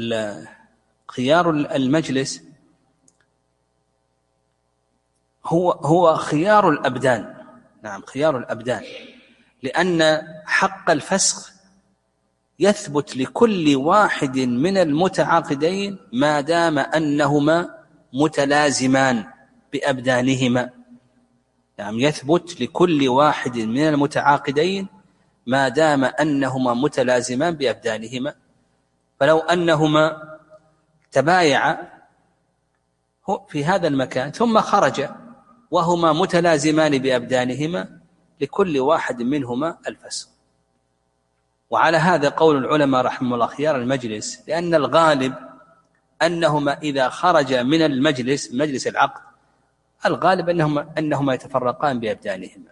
المجلس هو هو خيار الأبدان. نعم خيار الأبدان، لأن حق الفسخ يثبت لكل واحد من المتعاقدين ما دام أنهما متلازمان بأبدانهما. نعم يثبت لكل واحد من المتعاقدين ما دام أنهما متلازمان بأبدانهما. فلو أنهما تبايعا في هذا المكان ثم خرج وهما متلازمان بأبدانهما، لكل واحد منهما الفسق. وعلى هذا قول العلماء رحمه الله خيار المجلس، لأن الغالب أنهما إذا خرج من المجلس مجلس العقد الغالب أنهما, أنهما يتفرقان بأبدانهما.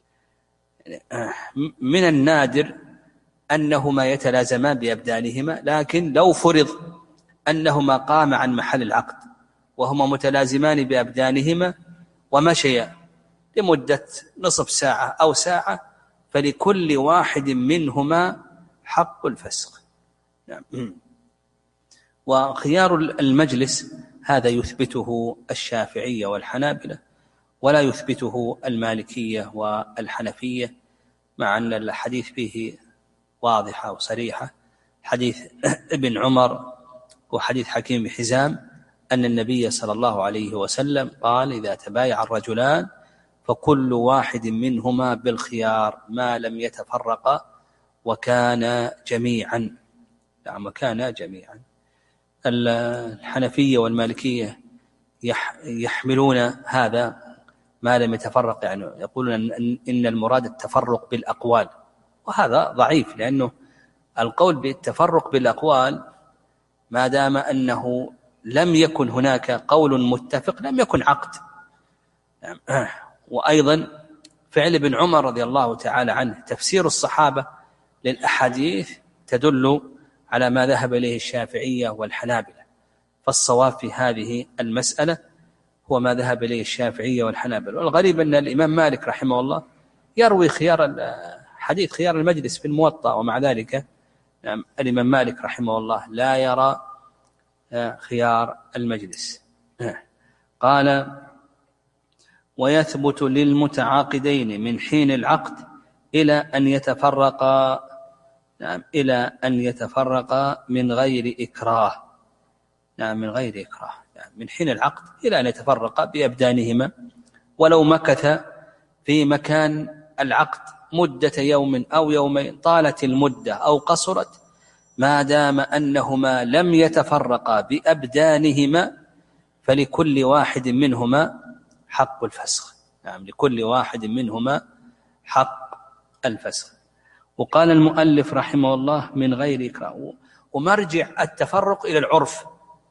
من النادر أنهما يتلازمان بأبدانهما، لكن لو فرض أنهما قام عن محل العقد وهما متلازمان بأبدانهما ومشيا لمدة نصف ساعة أو ساعة فلكل واحد منهما حق الفسخ. وخيار المجلس هذا يثبته الشافعية والحنابلة ولا يثبته المالكية والحنفية، مع أن الحديث فيه واضحة وصريحة، حديث ابن عمر وحديث حكيم حزام أن النبي صلى الله عليه وسلم قال: إذا تبايع الرجلان فكل واحد منهما بالخيار ما لم يتفرقا وكان جميعا. نعم وكان جميعا. الحنفية والمالكية يحملون هذا ما لم يتفرق، يعني يقولون إن المراد التفرق بالأقوال، وهذا ضعيف، لأنه القول بالتفرق بالأقوال ما دام أنه لم يكن هناك قول متفق لم يكن عقد. وأيضا فعل ابن عمر رضي الله تعالى عنه تفسير الصحابة للأحاديث تدل على ما ذهب إليه الشافعية والحنابلة، فالصواب في هذه المسألة هو ما ذهب إليه الشافعية والحنابلة. والغريب أن الإمام مالك رحمه الله يروي خيار حديث خيار المجلس في الموطأ، ومع ذلك الإمام مالك رحمه الله لا يرى خيار المجلس. قال: ويثبت للمتعاقدين من حين العقد إلى أن يتفرقا نعم إلى أن يتفرقا من غير إكراه نعم من غير إكراه نعم من حين العقد إلى أن يتفرقا بأبدانهما، ولو مكث في مكان العقد مدة يوم أو يومين، طالت المدة أو قصرت، ما دام أنهما لم يتفرقا بأبدانهما فلكل واحد منهما حق الفسخ. نعم لكل واحد منهما حق الفسخ. وقال المؤلف رحمه الله: من غير إكراه. ومرجع التفرق إلى العرف،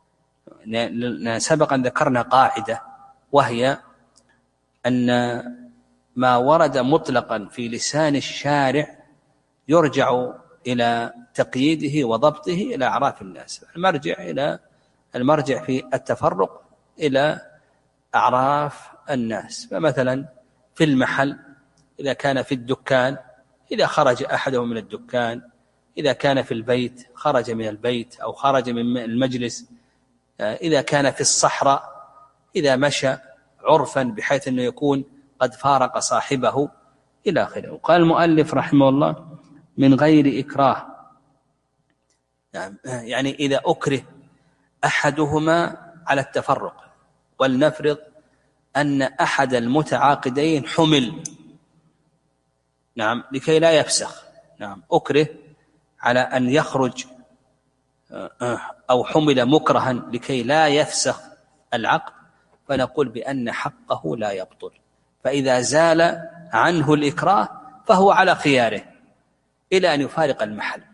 سبقا ذكرنا قاعدة وهي أن ما ورد مطلقا في لسان الشارع يرجع إلى تقييده وضبطه إلى أعراف الناس. المرجع إلى المرجع في التفرق إلى أعراف الناس. فمثلا في المحل إذا كان في الدكان إذا خرج أحدهم من الدكان، إذا كان في البيت خرج من البيت أو خرج من المجلس، إذا كان في الصحراء إذا مشى عرفا بحيث أنه يكون قد فارق صاحبه إلى آخره. وقال المؤلف رحمه الله: من غير إكراه، يعني إذا أكره أحدهما على التفرق. ولنفرض أن أحد المتعاقدين حمل نعم لكي لا يفسخ، نعم أكره على أن يخرج أو حمل مكرها لكي لا يفسخ العقد، فنقول بأن حقه لا يبطل. فإذا زال عنه الإكراه فهو على خياره إلى أن يفارق المحل.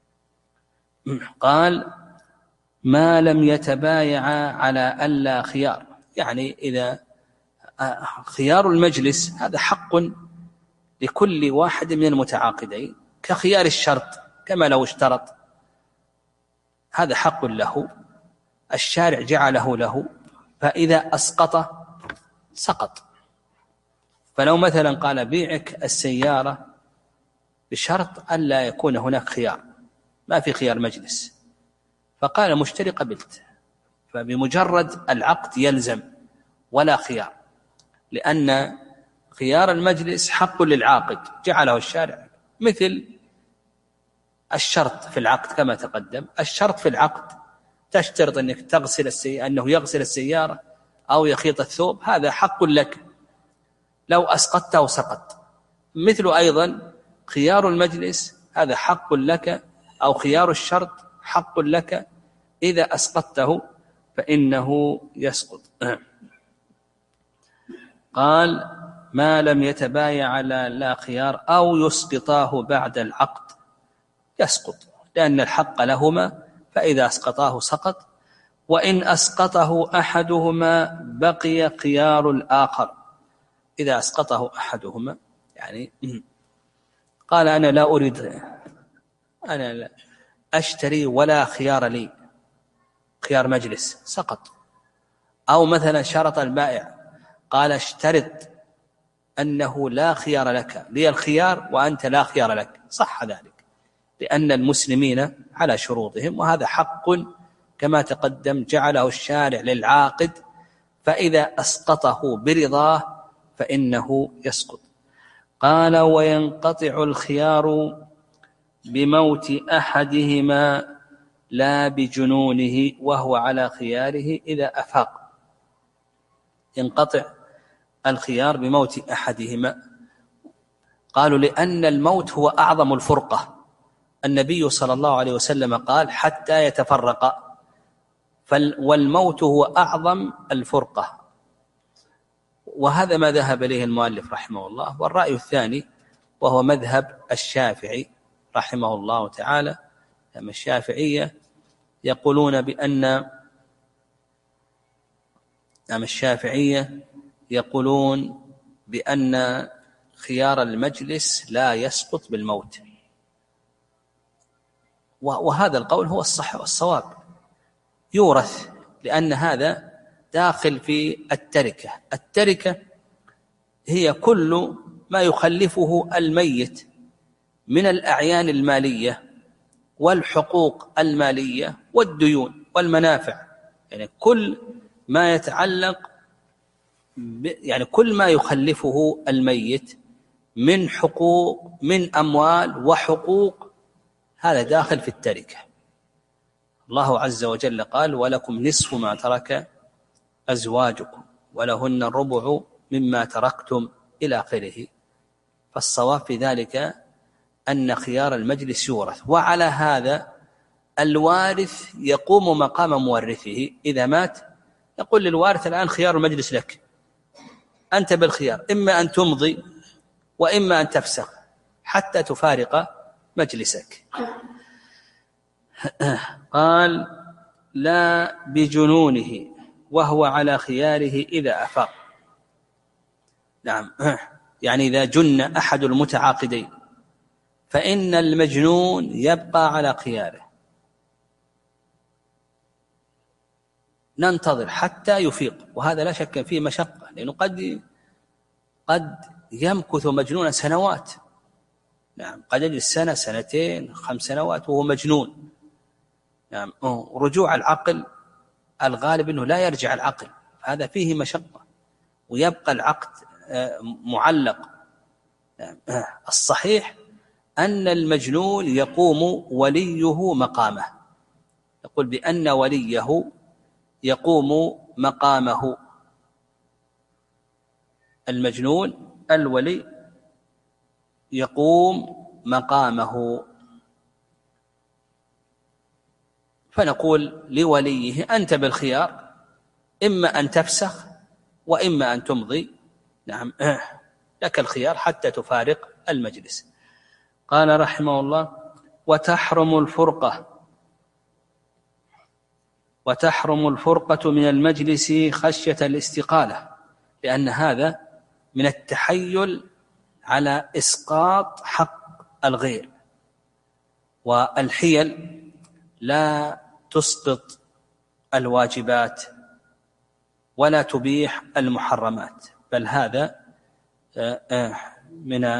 قال: ما لم يتبايعا على ألا خيار، يعني إذا خيار المجلس هذا حق لكل واحد من المتعاقدين كخيار الشرط، كما لو اشترط هذا حق له، الشارع جعله له، فإذا أسقط سقط. فلو مثلا قال: بيعك السيارة بشرط ألا يكون هناك خيار، ما في خيار مجلس، فقال مشتري قبلت، فبمجرد العقد يلزم ولا خيار، لأن خيار المجلس حق للعاقد جعله الشارع، مثل الشرط في العقد كما تقدم. الشرط في العقد تشترط أنك تغسل السي... أنه يغسل السيارة أو يخيط الثوب، هذا حق لك، لو أسقطته سقط. مثل أيضا خيار المجلس هذا حق لك، أو خيار الشرط حق لك، إذا أسقطته فإنه يسقط. قال: ما لم يتبايع على لا خيار أو يسقطاه بعد العقد يسقط، لأن الحق لهما، فإذا أسقطاه سقط، وإن أسقطه أحدهما بقي خيار الآخر. إذا أسقطه أحدهما يعني قال أنا لا أريد، أنا لا أشتري ولا خيار لي، خيار مجلس، سقط. أو مثلا شرط البائع قال اشترط أنه لا خيار لك، لي الخيار وأنت لا خيار لك، صح ذلك، لأن المسلمين على شروطهم، وهذا حق كما تقدم جعله الشارع للعاقد، فإذا أسقطه برضاه فإنه يسقط. قال وينقطع الخيار بموت أحدهما لا بجنونه وهو على خياره إذا أفاق. ينقطع الخيار بموت أحدهما، قالوا لأن الموت هو أعظم الفرقة، النبي صلى الله عليه وسلم قال حتى يتفرق، والموت هو أعظم الفرقة، وهذا ما ذهب إليه المؤلف رحمه الله. والرأي الثاني وهو مذهب الشافعي رحمه الله تعالى، أما الشافعية يقولون بأن أما الشافعية يقولون بأن خيار المجلس لا يسقط بالموت، وهذا القول هو الصح والصواب، يورث، لأن هذا داخل في التركة. التركة هي كل ما يخلفه الميت من الأعيان المالية والحقوق المالية والديون والمنافع، يعني كل ما يتعلق يعني كل ما يخلفه الميت من حقوق، من أموال وحقوق، هذا داخل في التركة. الله عز وجل قال ولكم نصف ما ترك أزواجكم ولهن الربع مما تركتم إلى آخره. فالصواب في ذلك أن خيار المجلس يورث، وعلى هذا الوارث يقوم مقام مورثه. إذا مات يقول للوارث الآن خيار المجلس لك، أنت بالخيار، إما أن تمضي وإما أن تفسخ حتى تفارق مجلسك. قال لا بجنونه وهو على خياره إذا أفاق. نعم، يعني إذا جن أحد المتعاقدين فإن المجنون يبقى على خياره، ننتظر حتى يفيق، وهذا لا شك فيه مشقة، لأنه قد قد يمكث مجنون سنوات. نعم، قد يجلس سنة سنتين خمس سنوات وهو مجنون. نعم، رجوع العقل الغالب أنه لا يرجع العقل، هذا فيه مشقة ويبقى العقد معلق. الصحيح أن المجنون يقوم وليه مقامه، يقول بأن وليه يقوم مقامه، المجنون الولي يقوم مقامه. فنقول لوليه أنت بالخيار، إما أن تفسخ وإما أن تمضي. نعم، لك الخيار حتى تفارق المجلس. قال رحمه الله وتحرم الفرقة وتحرم الفرقة من المجلس خشية الاستقالة، لأن هذا من التحيل على إسقاط حق الغير، والحيل لا تسقط الواجبات ولا تبيح المحرمات، بل هذا من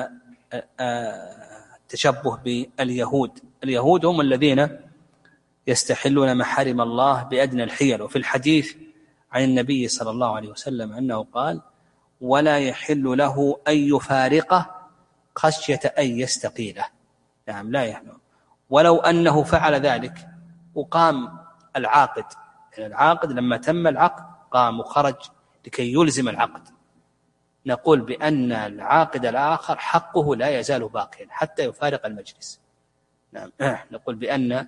التشبه باليهود. اليهود هم الذين يستحلون محارم الله بأدنى الحيل. وفي الحديث عن النبي صلى الله عليه وسلم أنه قال ولا يحل له أن يفارقه خشية أن يستقيله. نعم، لا يحل، ولو أنه فعل ذلك وقام العاقد، يعني العاقد لما تم العقد قام وخرج لكي يلزم العقد، نقول بأن العاقد الآخر حقه لا يزال باقيا حتى يفارق المجلس. نعم، نقول بأن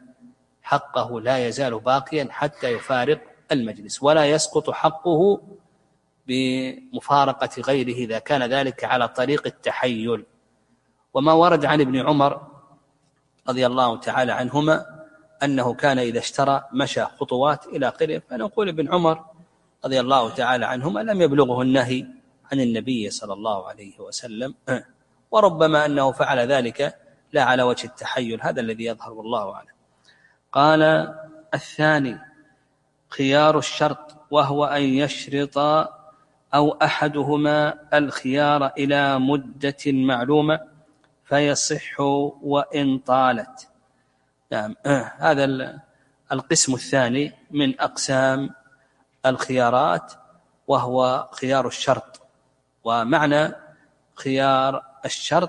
حقه لا يزال باقيا حتى يفارق المجلس، ولا يسقط حقه بمفارقة غيره إذا كان ذلك على طريق التحيل. وما ورد عن ابن عمر رضي الله تعالى عنهما أنه كان إذا اشترى مشى خطوات إلى آخره، فنقول ابن عمر رضي الله تعالى عنهما لم يبلغه النهي عن النبي صلى الله عليه وسلم، وربما أنه فعل ذلك لا على وجه التحيل، هذا الذي يظهر والله أعلم. قال الثاني خيار الشرط، وهو أن يشرط أو أحدهما الخيار إلى مدة معلومة فيصح وإن طالت. نعم، هذا القسم الثاني من أقسام الخيارات، وهو خيار الشرط. ومعنى خيار الشرط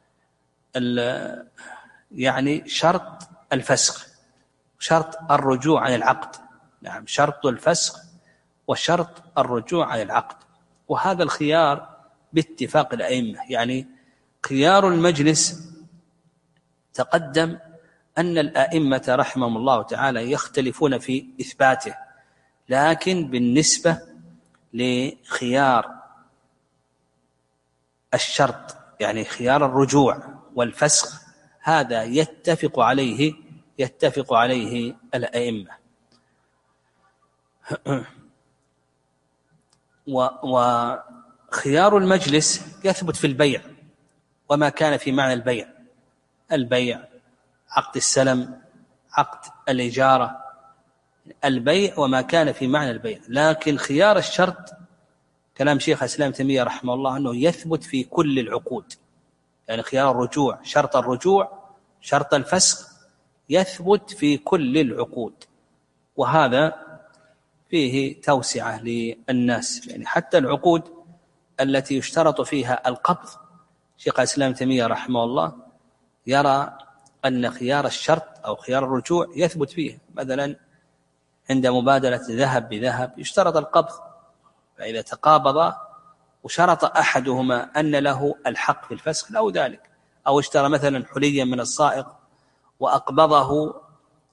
يعني شرط الفسخ، شرط الرجوع عن العقد. نعم، شرط الفسخ وشرط الرجوع عن العقد. وهذا الخيار باتفاق الأئمة، يعني خيار المجلس تقدم أن الأئمة رحمهم الله تعالى يختلفون في إثباته، لكن بالنسبة لخيار الشرط يعني خيار الرجوع والفسخ هذا يتفق عليه يتفق عليه الأئمة. وخيار المجلس يثبت في البيع وما كان في معنى البيع، البيع عقد السلم، عقد الإجارة، البيع وما كان في معنى البيع. لكن خيار الشرط كلام شيخ الإسلام تيمية رحمه الله أنه يثبت في كل العقود، يعني خيار الرجوع، شرط الرجوع، شرط الفسخ يثبت في كل العقود. وهذا فيه توسعة للناس، يعني حتى العقود التي يشترط فيها القبض شيخ الإسلام تيمية رحمه الله يرى أن خيار الشرط أو خيار الرجوع يثبت فيه. مثلا عند مبادلة ذهب بذهب يشترط القبض، فإذا تقابض وشرط أحدهما أن له الحق في الفسخ له ذلك، أو اشترى مثلا حليا من الصائغ وأقبضه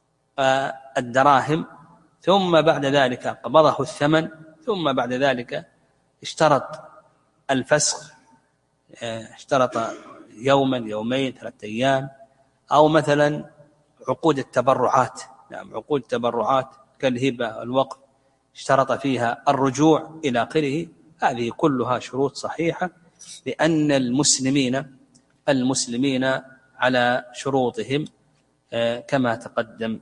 الدراهم ثم بعد ذلك قبضه الثمن ثم بعد ذلك اشترط الفسخ، اشترط يوما يومين ثلاثة أيام، أو مثلا عقود التبرعات. نعم، عقود التبرعات كالهبة الوقف اشترط فيها الرجوع إلى آخره. هذه كلها شروط صحيحة لأن المسلمين المسلمين على شروطهم كما تقدم.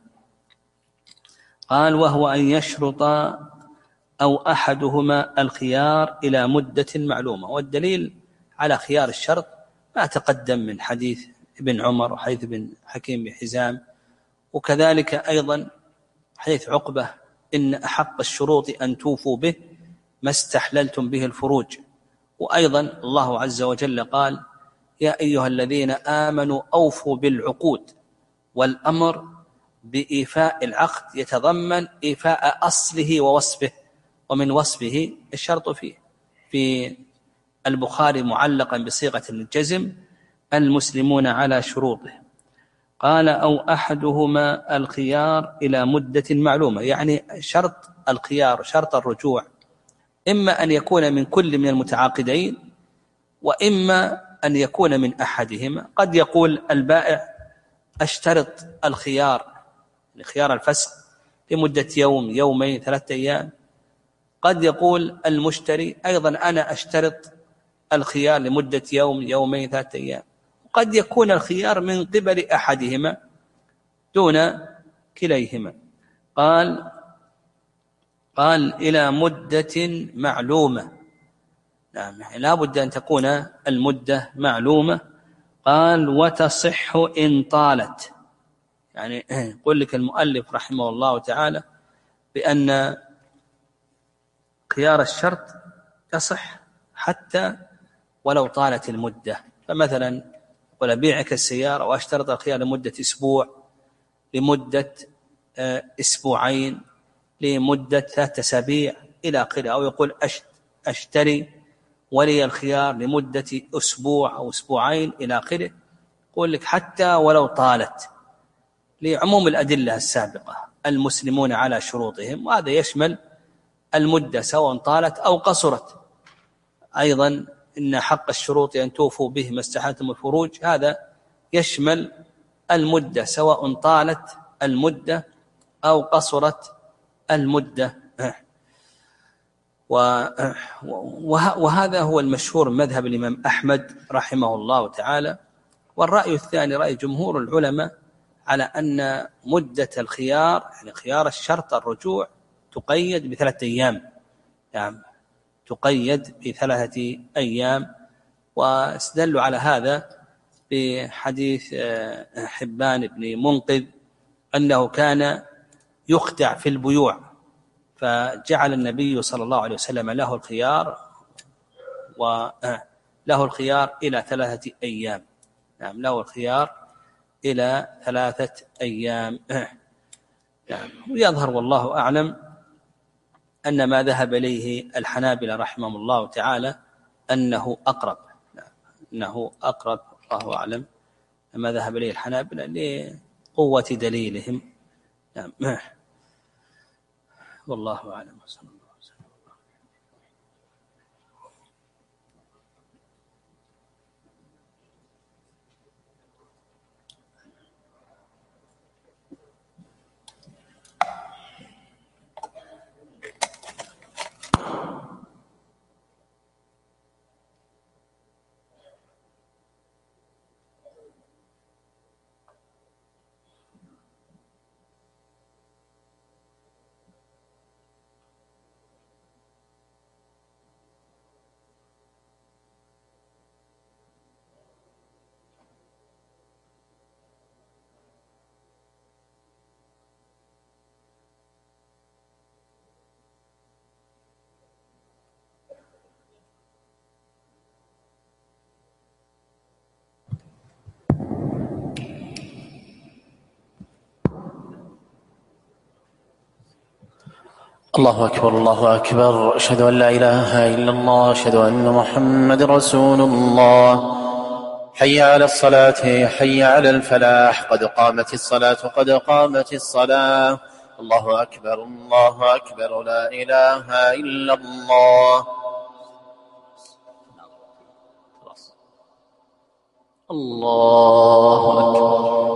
قال وهو أن يشرط أو أحدهما الخيار إلى مدة معلومة. والدليل على خيار الشرط ما تقدم من حديث ابن عمر وحديث ابن حكيم بن حزام، وكذلك أيضا حديث عقبة إن أحق الشروط أن توفوا به ما استحللتم به الفروج. وأيضا الله عز وجل قال يا أيها الذين آمنوا أوفوا بالعقود، والأمر بإيفاء العقد يتضمن إيفاء أصله ووصفه، ومن وصفه الشرط فيه. في البخاري معلقا بصيغة الجزم المسلمون على شروطه. قال أو أحدهما الخيار إلى مدة معلومة، يعني شرط الخيار شرط الرجوع إما أن يكون من كل من المتعاقدين وإما أن يكون من أحدهما. قد يقول البائع أشترط الخيار لخيار الفسخ لمدة يوم يومين ثلاثة أيام، قد يقول المشتري أيضا أنا أشترط الخيار لمدة يوم يومين ثلاثة أيام. قد يكون الخيار من قبل أحدهما دون كليهما. قال قال إلى مدة معلومة. نعم، لا بد أن تكون المدة معلومة. قال وتصح إن طالت، يعني يقول لك المؤلف رحمه الله تعالى بأن خيار الشرط يصح حتى ولو طالت المدة. فمثلا قل أبيعك السيارة وأشترط الخيار لمدة أسبوع، لمدة أسبوعين، لمدة ثلاثة أسابيع إلى آخره. أو يقول أشتري ولي الخيار لمدة أسبوع أو أسبوعين إلى آخره. يقول لك حتى ولو طالت، لعموم الأدلة السابقة المسلمون على شروطهم، وهذا يشمل المدة سواء طالت أو قصرت. أيضا إن حق الشروط أن توفوا به ما استحالتم الفروج، هذا يشمل المدة سواء طالت المدة أو قصرت المدة. وهذا هو المشهور مذهب الإمام أحمد رحمه الله تعالى. والرأي الثاني رأي جمهور العلماء على أن مدة الخيار، يعني خيار الشرط الرجوع، تقيد بثلاثة أيام، يعني تقيد بثلاثة أيام. واستدلوا على هذا بحديث حبان بن منقذ أنه كان يخدع في البيوع، فجعل النبي صلى الله عليه وسلم له الخيار وله الخيار إلى ثلاثة أيام. نعم، له الخيار إلى ثلاثة أيام. نعم. ويظهر والله أعلم أن ما ذهب إليه الحنابلة رحمهم الله تعالى أنه أقرب، نعم. أنه أقرب، الله أعلم ما ذهب إليه الحنابلة لقوة دليلهم. نعم. والله أعلم. الله أكبر الله أكبر، أشهد أن لا إله إلا الله، أشهد أن محمد رسول الله. حي على الصلاة، حي على الفلاح، قد قامت الصلاة قد قامت الصلاة. الله أكبر الله أكبر، لا إله إلا الله. الله أكبر.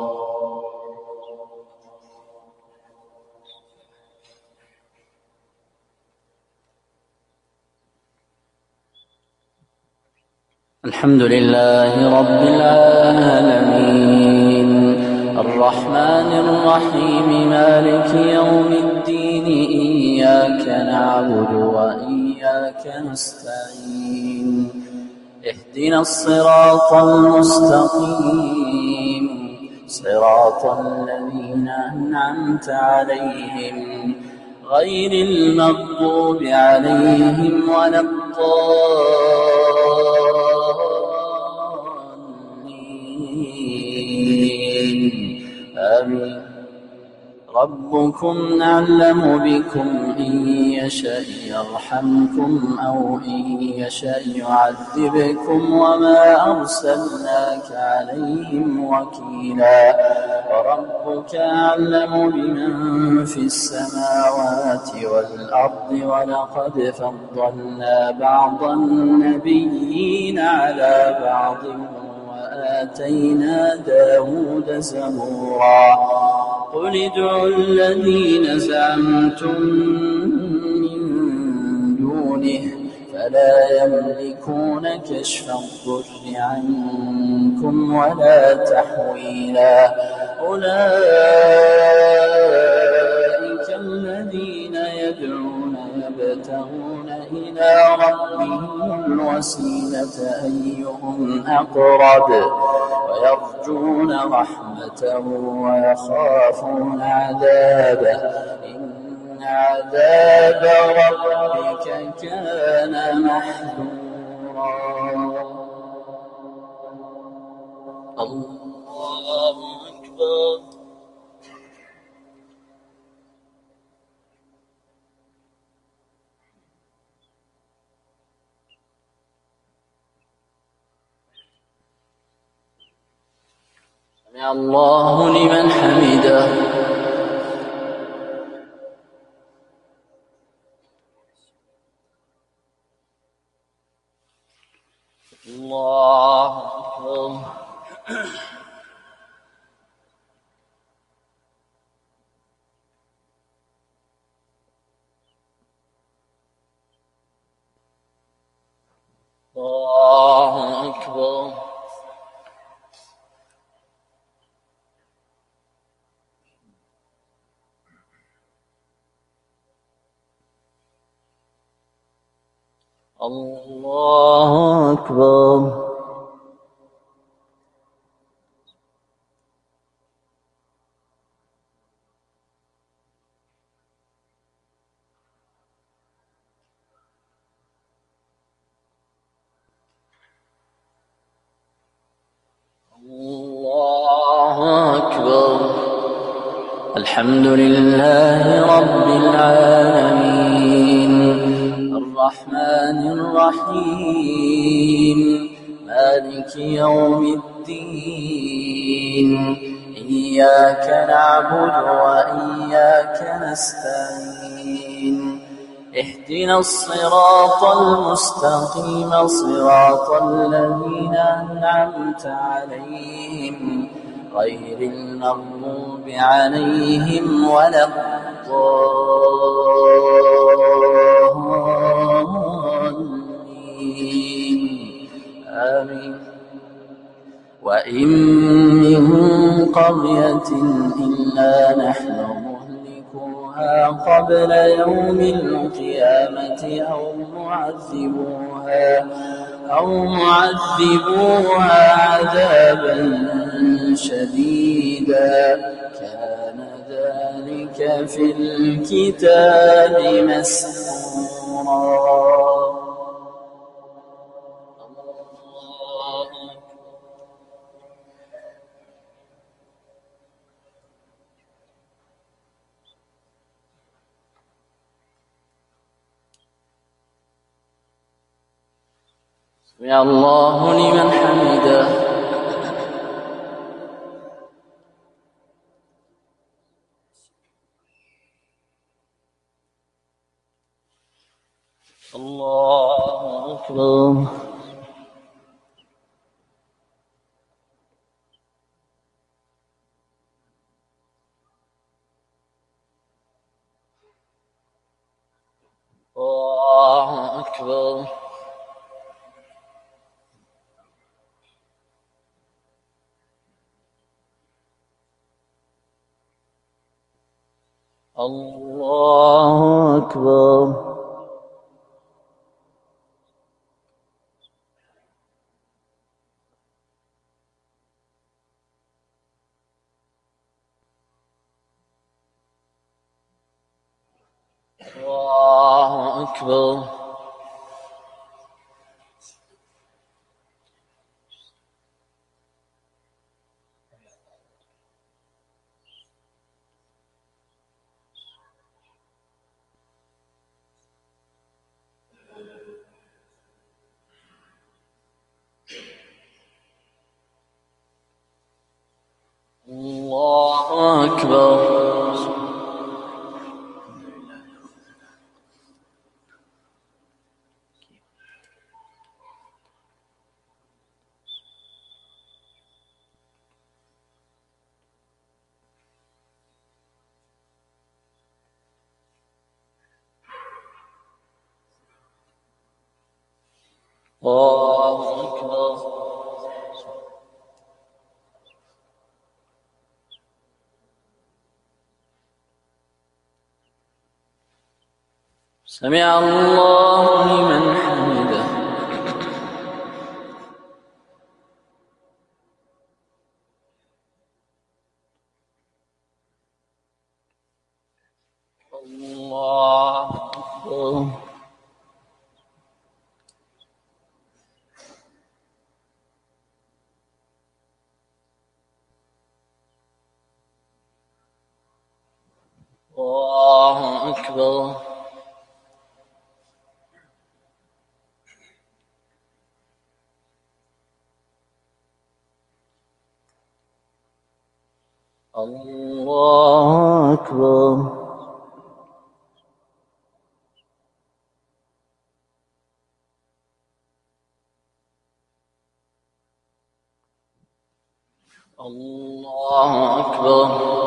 الحمد لله رب العالمين، الرحمن الرحيم، مالك يوم الدين، إياك نعبد وإياك نستعين، اهدنا الصراط المستقيم، صراط الذين أنعمت عليهم غير المغضوب عليهم ولا الضالين، آمين. ربكم أعلم بكم، إن يشأ يرحمكم أو إن يشأ يعذبكم، وما أرسلناك عليهم وكيلا. وربك أعلم بمن في السماوات والأرض، ولقد فضلنا بعض النبيين على بعض، وآتينا داود زبورا. قل ادعوا الذين زعمتم من دونه فلا يملكون كشف الضر عنكم ولا تحويلا. أولئك الذين يدعون يبتغون إلى ربهم الوسيلة أيهم أقرب، ويرجون رحمته ويخافون عذابه، إن عذاب ربك كان محذورا. الله أكبر. سمع الله لمن حمده. الله أكبر. الله أكبر. الله أكبر. الحمد لله رب العالمين الرحمن الرحيم مالك يوم الدين إياك نعبد وإياك نستعين اهدنا الصراط المستقيم صراط الذين أنعمت عليهم غير المغضوب عليهم ولا الضالين آمين. وإن من قرية إلا نحن مهلكوها قبل يوم القيامة أو معذبوها أو معذبوها عذابا شديدا كان ذلك في الكتاب مسطورا. سمع الله لمن حمده. الله أكبر. الله أكبر. الله أكبر. الله أكبر. الله أكبر. الله أكبر. سمع الله لمن حمده. الله أكبر. الله أكبر. الله أكبر. الله أكبر.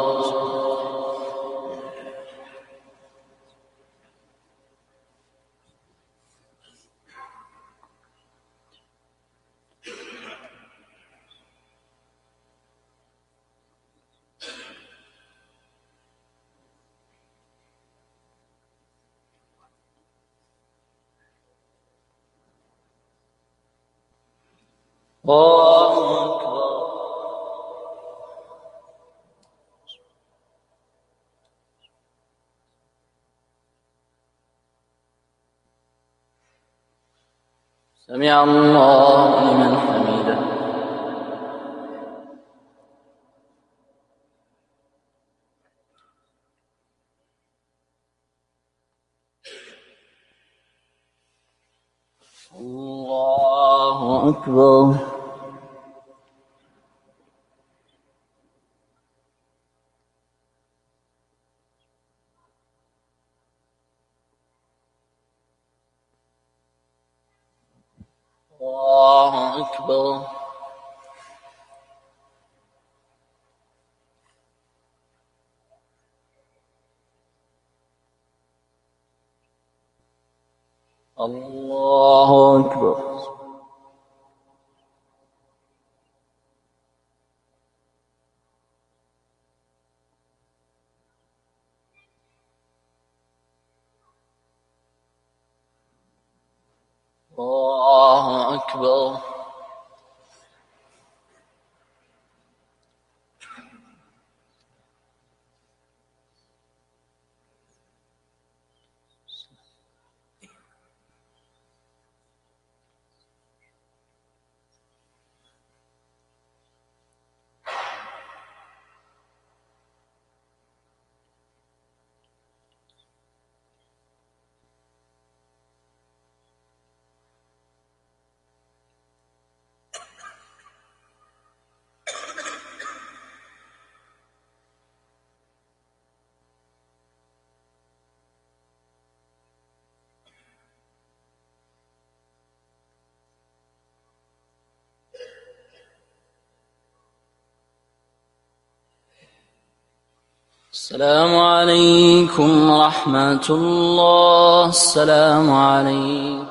الله أكبر. سمع الله لمن حمده. الله أكبر. الله أكبر. الله أكبر. الله أكبر. السلام عليكم ورحمة الله. السلام عليكم.